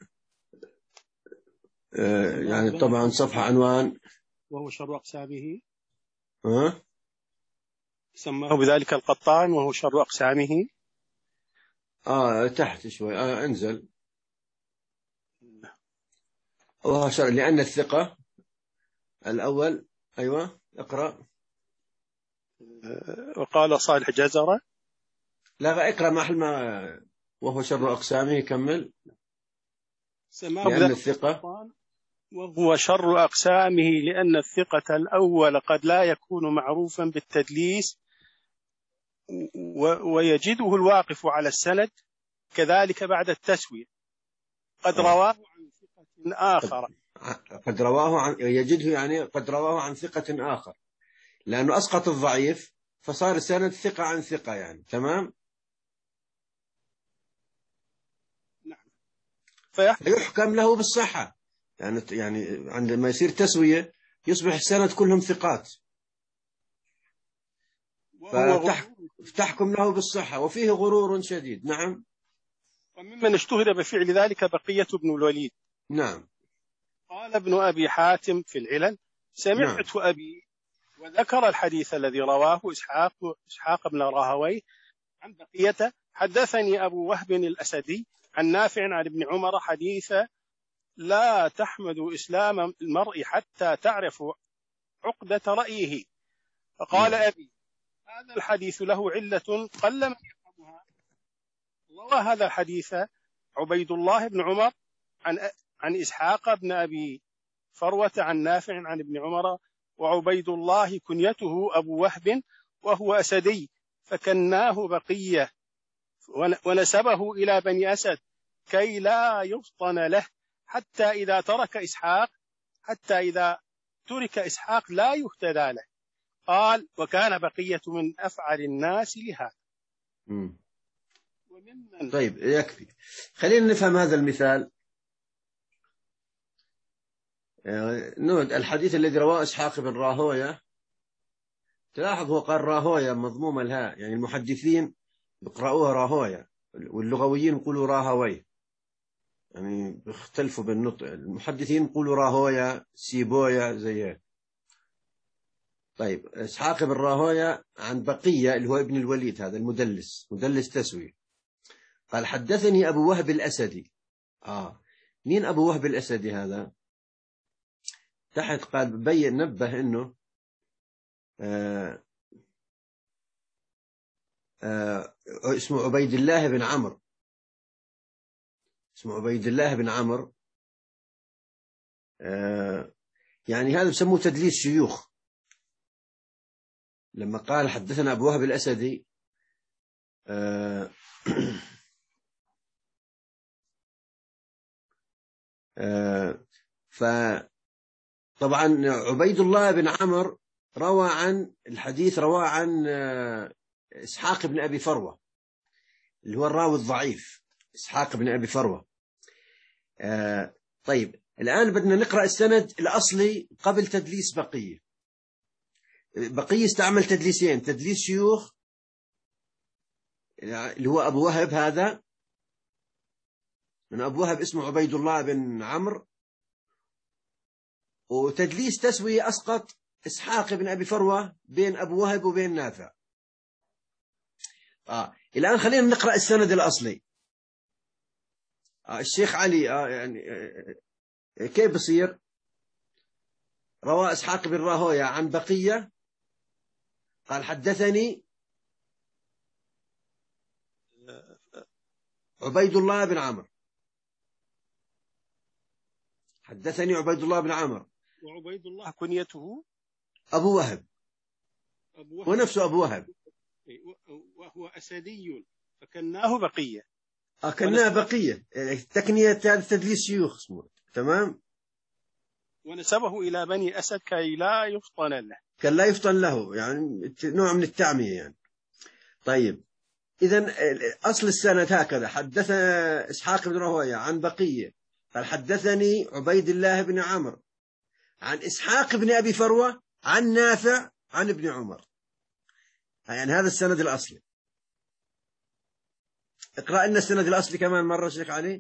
آه يعني طبعا صفحة عنوان وهو شر أقسامه. ها سماه بذلك القطان وهو شر أقسامه. آه تحت شوي، آه انزل. وهو شر لأن الثقة الأول. أيوة اقرأ. وقال صالح جزرة. لا اقرأ محل ما وهو شر أقسامه. كمل. سماه لأن الثقة وهو شر أقسامه لأن الثقة الأول قد لا يكون معروفا بالتدليس ويجده الواقف على السند، كذلك بعد التسوية قد رواه عن ثقة آخر. قد رواه عن يجده يعني قد رواه عن ثقة آخر، لأنه أسقط الضعيف فصار السند ثقة عن ثقة يعني. تمام. نعم. فيحكم له بالصحة يعني يعني عندما يصير تسوية يصبح السند كلهم ثقات، فتحكم له بالصحة وفيه غرور شديد. نعم. وممن اشتهر بفعل ذلك بقية بن الوليد. نعم. قال ابن أبي حاتم في العلل سمعت نعم. أبي وذكر الحديث الذي رواه إسحاق إسحاق بن راهويه عن بقية. حدثني أبو وهب الأسدي عن نافع عن ابن عمر حديث لا تحمد إسلام المرء حتى تعرف عقدة رأيه. فقال نعم. أبي هذا الحديث له علة قل من يفهمها. روى هذا الحديث عبيد الله بن عمر عن عن إسحاق بن أبي فروة عن نافع عن ابن عمر، وعبيد الله كنيته أبو وهب وهو أسدي، فكناه بقية ونسبه إلى بني أسد كي لا يفطن له، حتى إذا ترك إسحاق حتى إذا ترك إسحاق لا يهتدى له. قال وكان بقية من أفعل الناس لهذا. وممن... طيب يكفي، خلينا نفهم هذا المثال. نود الحديث الذي رواه إسحاق بن راهويه، تلاحظ هو قال راهويه مضموم الهاء، يعني المحدثين بيقرأوها راهويه واللغويين يقولوا راهويه، يعني بيختلفوا بالنطق. المحدثين يقولوا راهويه سيبويا زي هيك. طيب إسحاق بن راهويه عن بقية اللي هو ابن الوليد، هذا المدلس مدلس تسوي. قال حدثني أبو وهب الأسدي. آه مين أبو وهب الأسدي هذا؟ تحت قال بين نبه إنه آه آه اسمه عبيد الله بن عمرو، اسمه عبيد الله بن عمرو. آه يعني هذا بسموه تدليس شيوخ. لما قال حدثنا أبو وهب الأسدي آه آه فطبعا عبيد الله بن عمرو روى عن الحديث روى عن آه إسحاق بن أبي فروة اللي هو الراوي الضعيف، إسحاق بن أبي فروة. آه طيب الآن بدنا نقرأ السند الأصلي قبل تدليس بقية. بقية استعمل تدليسين، تدليس شيوخ اللي هو أبو وهب، هذا من أبو وهب اسمه عبيد الله بن عمرو، وتدليس تسوية أسقط إسحاق بن أبي فروة بين أبو وهب وبين نافع. آه. الآن خلينا نقرأ السند الأصلي. آه. الشيخ علي آه يعني آه كيف بصير؟ روى إسحاق بن راهوية عن بقية قال حدثني عبيد الله بن عمرو، حدثني عبيد الله بن عمرو، وعبيد الله كنيته أبو وهب، أبو وهب ونفسه أبو وهب، وهو أسدي فكناه بقية. آه كناه بقية، تكنية تدليس شيوخ اسمه، تمام. ونسبه إلى بني أسد كي لا يفطن له، كان لا يفطن له، يعني نوع من التعمية يعني. طيب إذن أصل السند هكذا: حدثنا إسحاق بن راهوية عن بقية قال حدثني عبيد الله بن عمرو عن إسحاق بن أبي فروة عن نافع عن ابن عمر. يعني هذا السند الأصلي. اقرأ لنا السند الأصلي كمان مرة شيخ علي.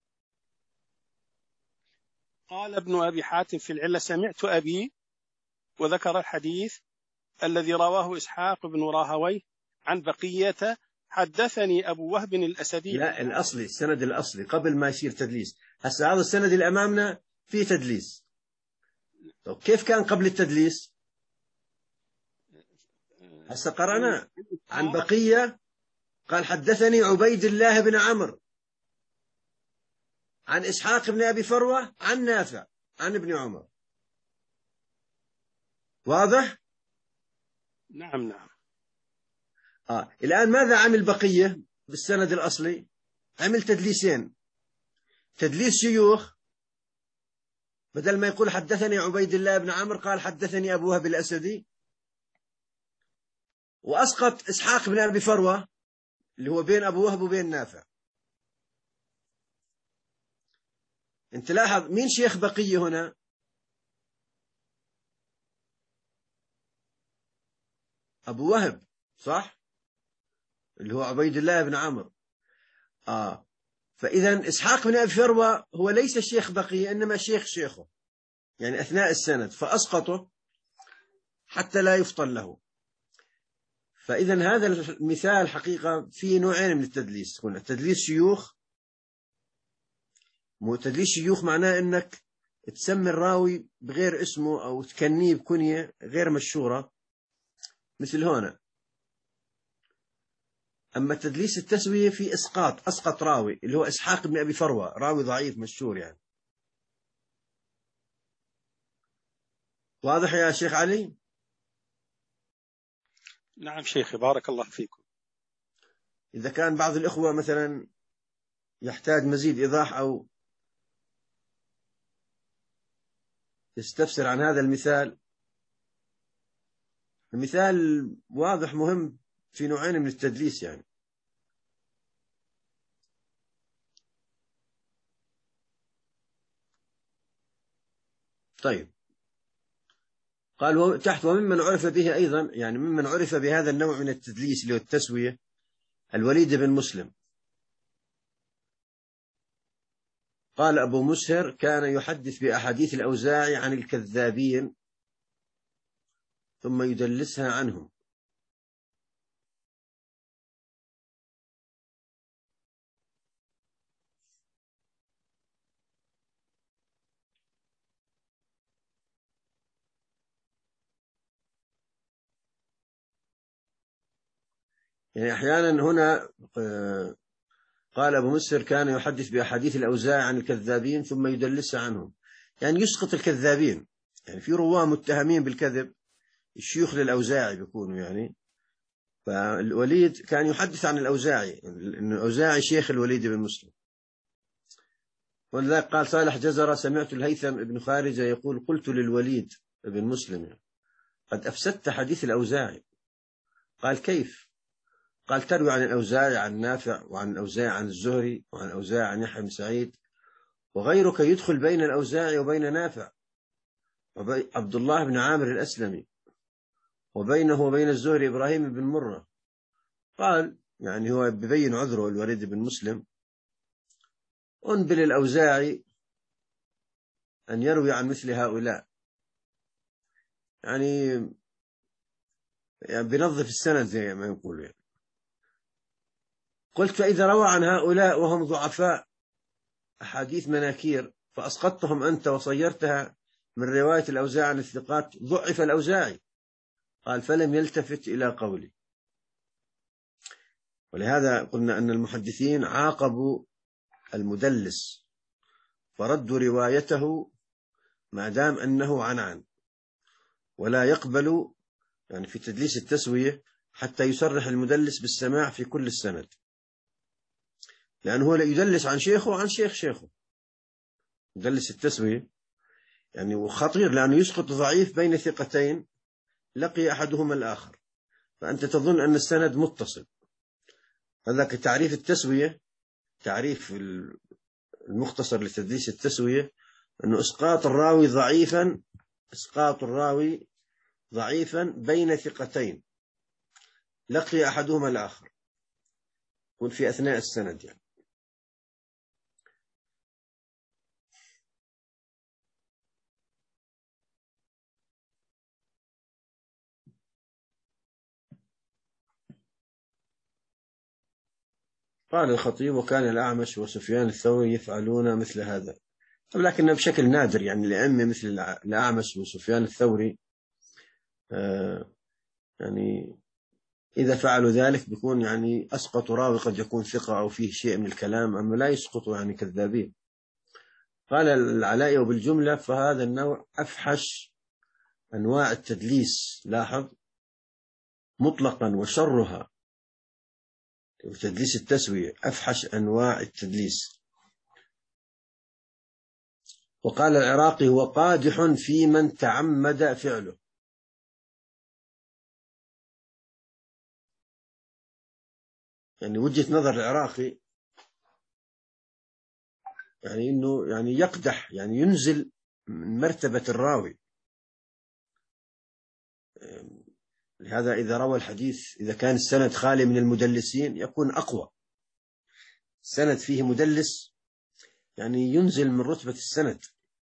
قال ابن أبي حاتم في العلة: سمعت أبي، وذكر الحديث الذي رواه إسحاق بن راهويه عن بقية حدثني أبو وهب الأسدي. لا، الأصلي، السند الأصلي قبل ما يصير تدليس. هسه هذا السند اللي أمامنا فيه تدليس. طب كيف كان قبل التدليس؟ هسه قرأنا عن بقية قال حدثني عبيد الله بن عمرو عن إسحاق بن أبي فروة عن نافع عن ابن عمر. واضح؟ نعم نعم. آه. الآن ماذا عمل بقية بالسند الأصلي؟ عمل تدليسين، تدليس شيوخ، بدل ما يقول حدثني عبيد الله بن عمرو قال حدثني أبو وهب الأسدي، وأسقط إسحاق بن أبي فروة اللي هو بين أبو وهب وبين نافع. انت لاحظ مين شيخ بقية هنا؟ أبو وهب، صح؟ اللي هو عبيد الله بن عمرو. آه. فإذا إسحاق بن أبي فروة هو ليس الشيخ بقية، إنما الشيخ شيخه، يعني أثناء السند، فأسقطه حتى لا يفطن له. فإذا هذا المثال حقيقة فيه نوعين من التدليس. هنا تدليس شيوخ، مو تدليس شيوخ معناه إنك تسمي الراوي بغير اسمه أو تكنيه بكنية غير مشهورة مثل هنا. أما تدليس التسوية في إسقاط، أسقط راوي اللي هو إسحاق بن أبي فروة، راوي ضعيف مشهور يعني. واضح يا شيخ علي؟ نعم شيخي، بارك الله فيكم. إذا كان بعض الإخوة مثلا يحتاج مزيد إيضاح أو يستفسر عن هذا المثال، المثال واضح مهم في نوعين من التدليس يعني. طيب قال تحت: وممن عرف به أيضا، يعني ممن عرف بهذا النوع من التدليس اللي هو التسوية، الوليد بن مسلم. قال أبو مسهر: كان يحدث بأحاديث الأوزاعي عن الكذابين ثم يدلسها عنهم. يعني أحيانا هنا قال أبو مسهر: كان يحدث بأحاديث الأوزاعي عن الكذابين ثم يدلسها عنهم، يعني يسقط الكذابين. يعني في رواه متهمين بالكذب، الشيوخ للأوزاعي بيكونوا يعني. فالوليد كان يحدث عن الأوزاعي، إن الأوزاعي شيخ الوليد بن مسلم. ولذلك قال صالح جزرة: سمعت الهيثم بن خارجة يقول: قلت للوليد بن مسلم: قد أفسدت حديث الأوزاعي. قال: كيف؟ قال: تروي عن الأوزاعي عن نافع، وعن الأوزاعي عن الزهري، وعن الأوزاعي عن يحيى بن سعيد، وغيرك يدخل بين الأوزاعي وبين نافع، عبد الله بن عامر الأسلمي، وبينه وبين الزهري إبراهيم بن مرة. قال يعني هو ببين عذره الوليد بن مسلم: أنبل الأوزاعي أن يروي عن مثل هؤلاء، يعني, يعني بنظف السند زي ما يقول يعني. قلت: فإذا روى عن هؤلاء وهم ضعفاء أحاديث مناكير فأسقطتهم أنت وصيرتها من رواية الأوزاعي عن الثقات، ضعف الأوزاعي. قال: فلم يلتفت إلى قولي. ولهذا قلنا أن المحدثين عاقبوا المدلس فردوا روايته ما دام أنه عن عن، ولا يقبل يعني في تدليس التسوية حتى يصرح المدلس بالسماع في كل السند، لأنه هو يدلس عن شيخه وعن شيخ شيخه. مدلس التسوية يعني وخطير، لأنه يسقط ضعيف بين ثقتين لقي أحدهما الآخر، فأنت تظن أن السند متصل. هذا تعريف التسوية، تعريف المختصر لتدليس التسوية، أنه إسقاط الراوي ضعيفا إسقاط الراوي ضعيفا بين ثقتين لقي أحدهما الآخر، يكون في أثناء السند يعني. قال الخطيب: وكان الأعمش وسفيان الثوري يفعلون مثل هذا، لكن بشكل نادر، يعني الأئمة مثل الأعمش وسفيان الثوري آه يعني إذا فعلوا ذلك بيكون يعني أسقطوا راوي قد يكون ثقة أو فيه شيء من الكلام، أما لا يسقطوا يعني كذابين. قال العلاء: وبالجملة فهذا النوع أفحش أنواع التدليس، لاحظ مطلقا، وشرها تدليس التسوية أفحش أنواع التدليس. وقال العراقي: هو قادح في من تعمد فعله. يعني وجهة نظر العراقي يعني إنه يعني يقدح، يعني ينزل من مرتبة الراوي. لهذا إذا روى الحديث إذا كان السند خالي من المدلسين يكون أقوى. السند فيه مدلس يعني ينزل من رتبة السند.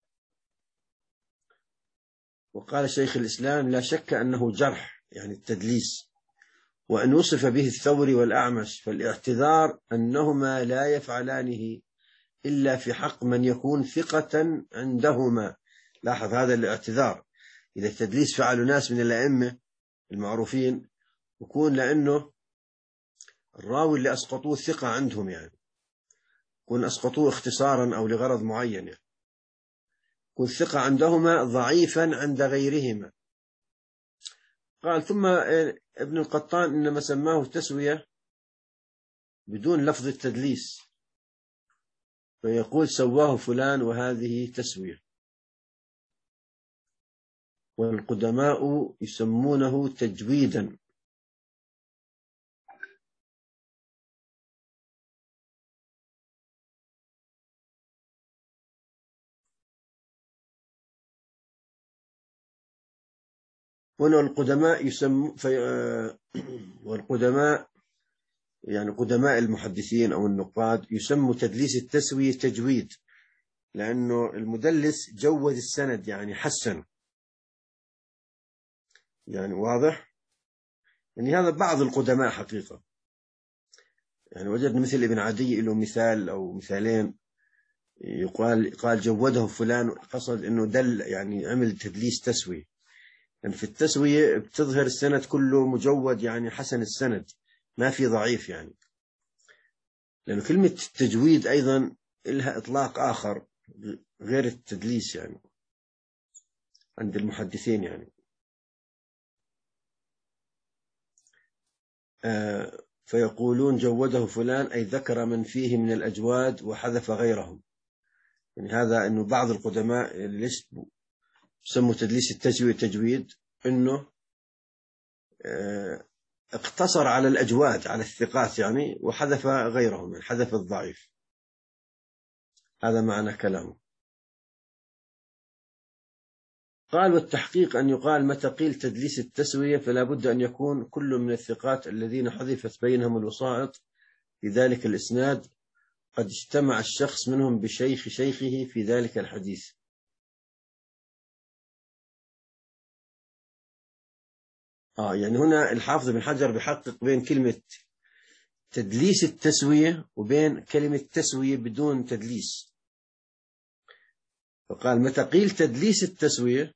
وقال شيخ الإسلام: لا شك أنه جرح يعني التدليس، وأن وصف به الثوري والأعمش فالاعتذار أنهما لا يفعلانه إلا في حق من يكون ثقة عندهما. لاحظ هذا الاعتذار، إذا التدليس فعلوا ناس من الأئمة المعروفين يكون لأنه الراوي اللي أسقطوه ثقة عندهم، يعني يكون أسقطوه اختصارا أو لغرض معين، يعني يكون ثقة عندهما ضعيفا عند غيرهما. قال: ثم ابن القطان إنما سماه تسوية بدون لفظ التدليس، فيقول: سواه فلان وهذه تسوية. والقدماء يسمونه تجويدا. والقدماء يسم في والقدماء يعني قدماء المحدثين أو النقاد يسموا تدليس التسوية تجويد، لأنه المدلس جود السند يعني حسن، يعني واضح. يعني هذا بعض القدماء حقيقة، يعني وجدنا مثل ابن عدي له مثال أو مثالين، يقال قال جوده فلان، قصد إنه دل يعني عمل تدليس تسوية. يعني في التسوية بتظهر السند كله مجود، يعني حسن السند ما في ضعيف، يعني لأنه كلمة التجويد أيضا لها إطلاق آخر غير التدليس يعني عند المحدثين. يعني آه فيقولون جوده فلان أي ذكر من فيه من الأجواد وحذف غيرهم. يعني هذا أنه بعض القدماء ليش سموا تدليس التسوية تجويد، أنه آه اقتصر على الأجواد على الثقات يعني، وحذف غيرهم يعني حذف الضعيف. هذا معنى كلامه. قال والتحقيق أن يقال متى قيل تدليس التسوية فلا بد أن يكون كل من الثقات الذين حذفت بينهم الوسائط في ذلك الإسناد قد اجتمع الشخص منهم بشيخ شيخه في ذلك الحديث. آه يعني هنا الحافظ بن حجر بيحقق بين كلمة تدليس التسوية وبين كلمة تسوية بدون تدليس. فقال متى قيل تدليس التسوية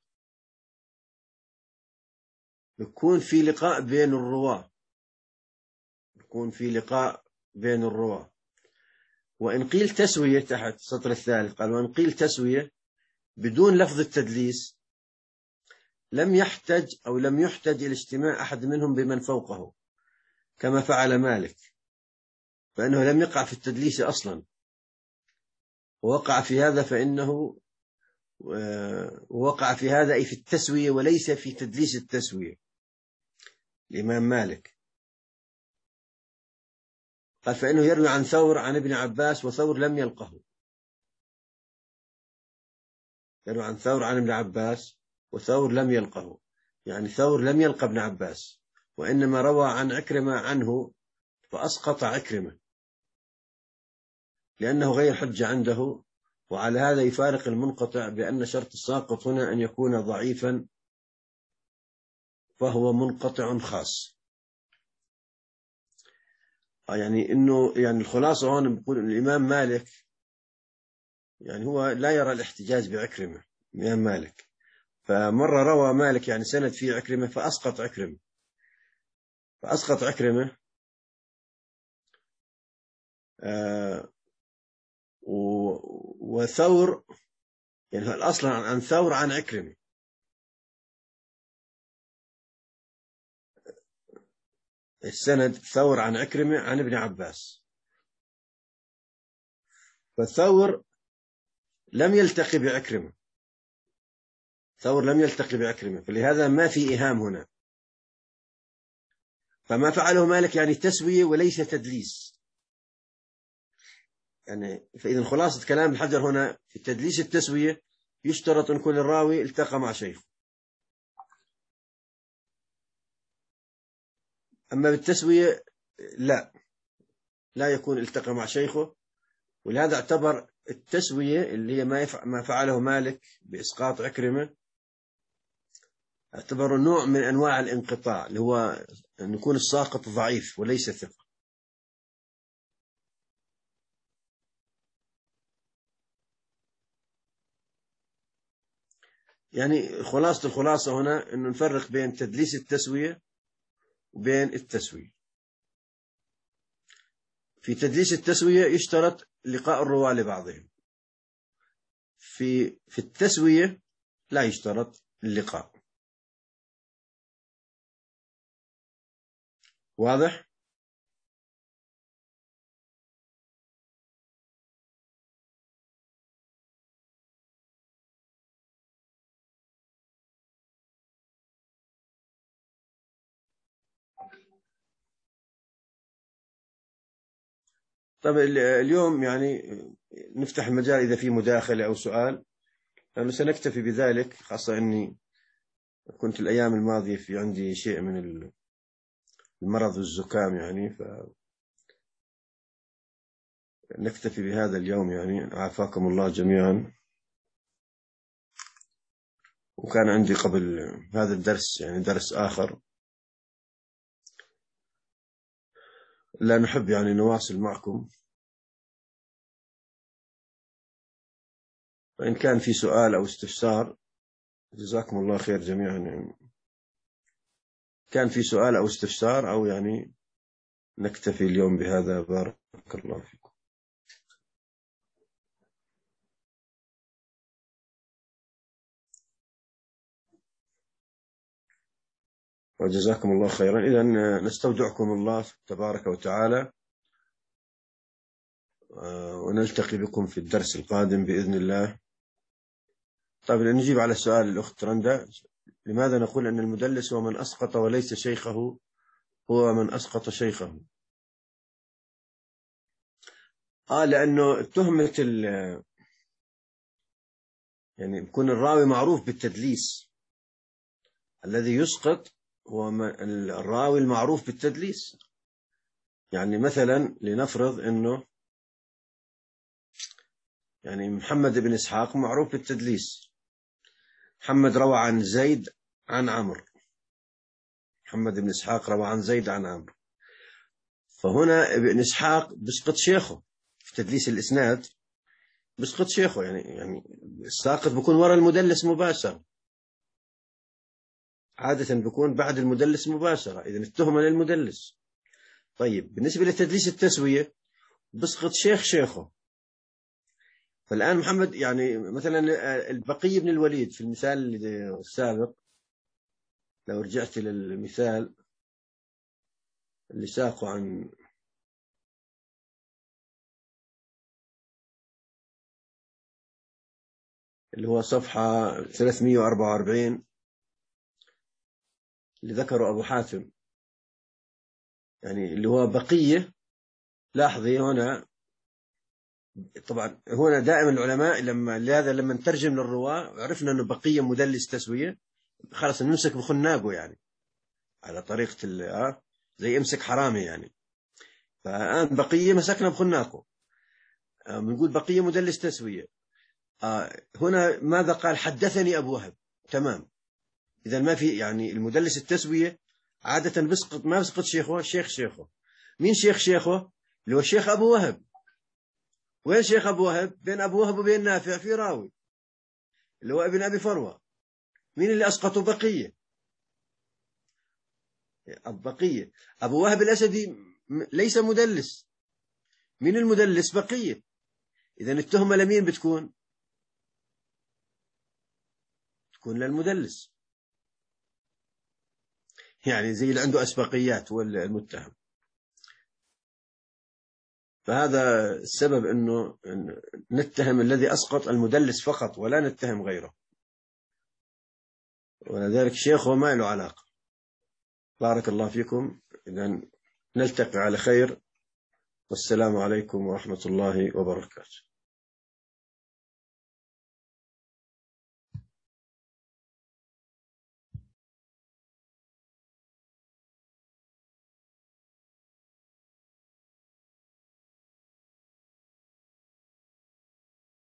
يكون في لقاء بين الرواة، يكون في لقاء بين الرواة. وإن قيل تسوية تحت السطر الثالث قال وإن قيل تسوية بدون لفظ التدليس لم يحتج أو لم يحتج إلى اجتماع أحد منهم بمن فوقه كما فعل مالك، فإنه لم يقع في التدليس أصلا، ووقع في هذا فإنه وقع في هذا أي في التسوية وليس في تدليس التسوية الإمام مالك. قال فإنه يروي عن ثور عن ابن عباس وثور لم يلقه، يروي عن ثور عن ابن عباس وثور لم يلقه، يعني ثور لم يلقى ابن عباس وإنما روى عن عكرمة عنه فأسقط عكرمة لأنه غير حجة عنده. وعلى هذا يفارق المنقطع بأن شرط الساقط هنا أن يكون ضعيفا فهو منقطع خاص. يعني إنه يعني الخلاصة هون بيقول الإمام مالك يعني هو لا يرى الاحتجاج بعكرمة الإمام مالك، فمرة روى مالك يعني سند فيه عكرمة فأسقط عكرمة فأسقط عكرمة آه وثور يعني الأصل عن ثور عن عكرمة، السند ثور عن عكرمة عن ابن عباس، فثور لم يلتقي بعكرمة ثور لم يلتقي بعكرمة فلهذا ما في إيهام هنا. فما فعله مالك يعني تسوية وليس تدليس. يعني فإذا خلاصة كلام الحجر هنا في تدليس التسوية يشترط أن يكون الراوي التقى مع شيخ، أما بالتسوية لا لا يكون التقى مع شيخه. ولهذا اعتبر التسوية اللي هي ما ما فعله مالك بإسقاط عكرمة اعتبره نوع من أنواع الانقطاع اللي هو أن يكون الساقط ضعيف وليس ثقة. يعني خلاصة الخلاصة هنا أنه نفرق بين تدليس التسوية وبين التسوية. في تدليس التسوية يشترط لقاء الرواة لبعضهم، في في التسوية لا يشترط اللقاء. واضح؟ طب اليوم يعني نفتح المجال إذا في مداخلة أو سؤال، لأنه سنكتفي بذلك، خاصة أني كنت الأيام الماضية في عندي شيء من المرض والزكام يعني، فنكتفي بهذا اليوم يعني. عافاكم الله جميعا. وكان عندي قبل هذا الدرس يعني درس آخر، لا نحب يعني نواصل معكم. فإن كان في سؤال أو استفسار جزاكم الله خير جميعا يعني. كان في سؤال أو استفسار أو يعني نكتفي اليوم بهذا. بارك الله فيكم. وجزاكم الله خيرا. إذن نستودعكم الله تبارك وتعالى، ونلتقي بكم في الدرس القادم بإذن الله. طيب نجيب على سؤال الأخت رندا، لماذا نقول أن المدلس هو من أسقط وليس شيخه هو من أسقط شيخه؟ آه لأنه تهمة ال يعني يكون الراوي معروف بالتدليس. الذي يسقط هو الراوي المعروف بالتدليس. يعني مثلا لنفرض أنه يعني محمد بن إسحاق معروف بالتدليس. محمد روى عن زيد عن عمرو. محمد بن إسحاق روى عن زيد عن عمرو. فهنا ابن إسحاق بسقط شيخه في تدليس الإسناد، بسقط شيخه. يعني يعني الساقط بيكون وراء المدلس مباشرة، عادة بيكون بعد المدلس مباشرة، إذن التهمة للمدلس. طيب بالنسبة لتدليس التسوية بسقط شيخ شيخه. فالآن محمد يعني مثلا البقي بن الوليد في المثال السابق، لو رجعت للمثال اللي ساقه عن اللي هو صفحة ثلاثمئة وأربعة وأربعين اللي ذكره أبو حاتم، يعني اللي هو بقية. لاحظي هنا طبعا هنا دائما العلماء لما لهذا لما نترجم للرواة عرفنا أنه بقية مدلس تسوية، خلاص نمسك بخناقه يعني على طريقة ال زي امسك حرامي يعني. فالآن بقية مسكنا بخناقه، بنقول بقية مدلس تسوية. هنا ماذا قال؟ حدثني أبو وهب. تمام. إذا ما في يعني المدلس التسوية عادة بسقط ما بسقط شيخه، شيخ شيخه. مين شيخ شيخه؟ اللي هو شيخ أبو وهب. وين شيخ أبو وهب؟ بين أبو وهب وبين نافع في راوي اللي هو ابن أبي فروة. مين اللي أسقطه؟ بقية. بقية. أبو وهب الأسدي ليس مدلس. مين المدلس؟ بقية. إذن التهمة لمين بتكون؟ تكون للمدلس، يعني زي اللي عنده أسبقيات هو المتهم. فهذا السبب أنه نتهم الذي أسقط المدلس فقط ولا نتهم غيره، ولذلك شيخه ما له علاقة. بارك الله فيكم. إذن نلتقي على خير، والسلام عليكم ورحمة الله وبركاته.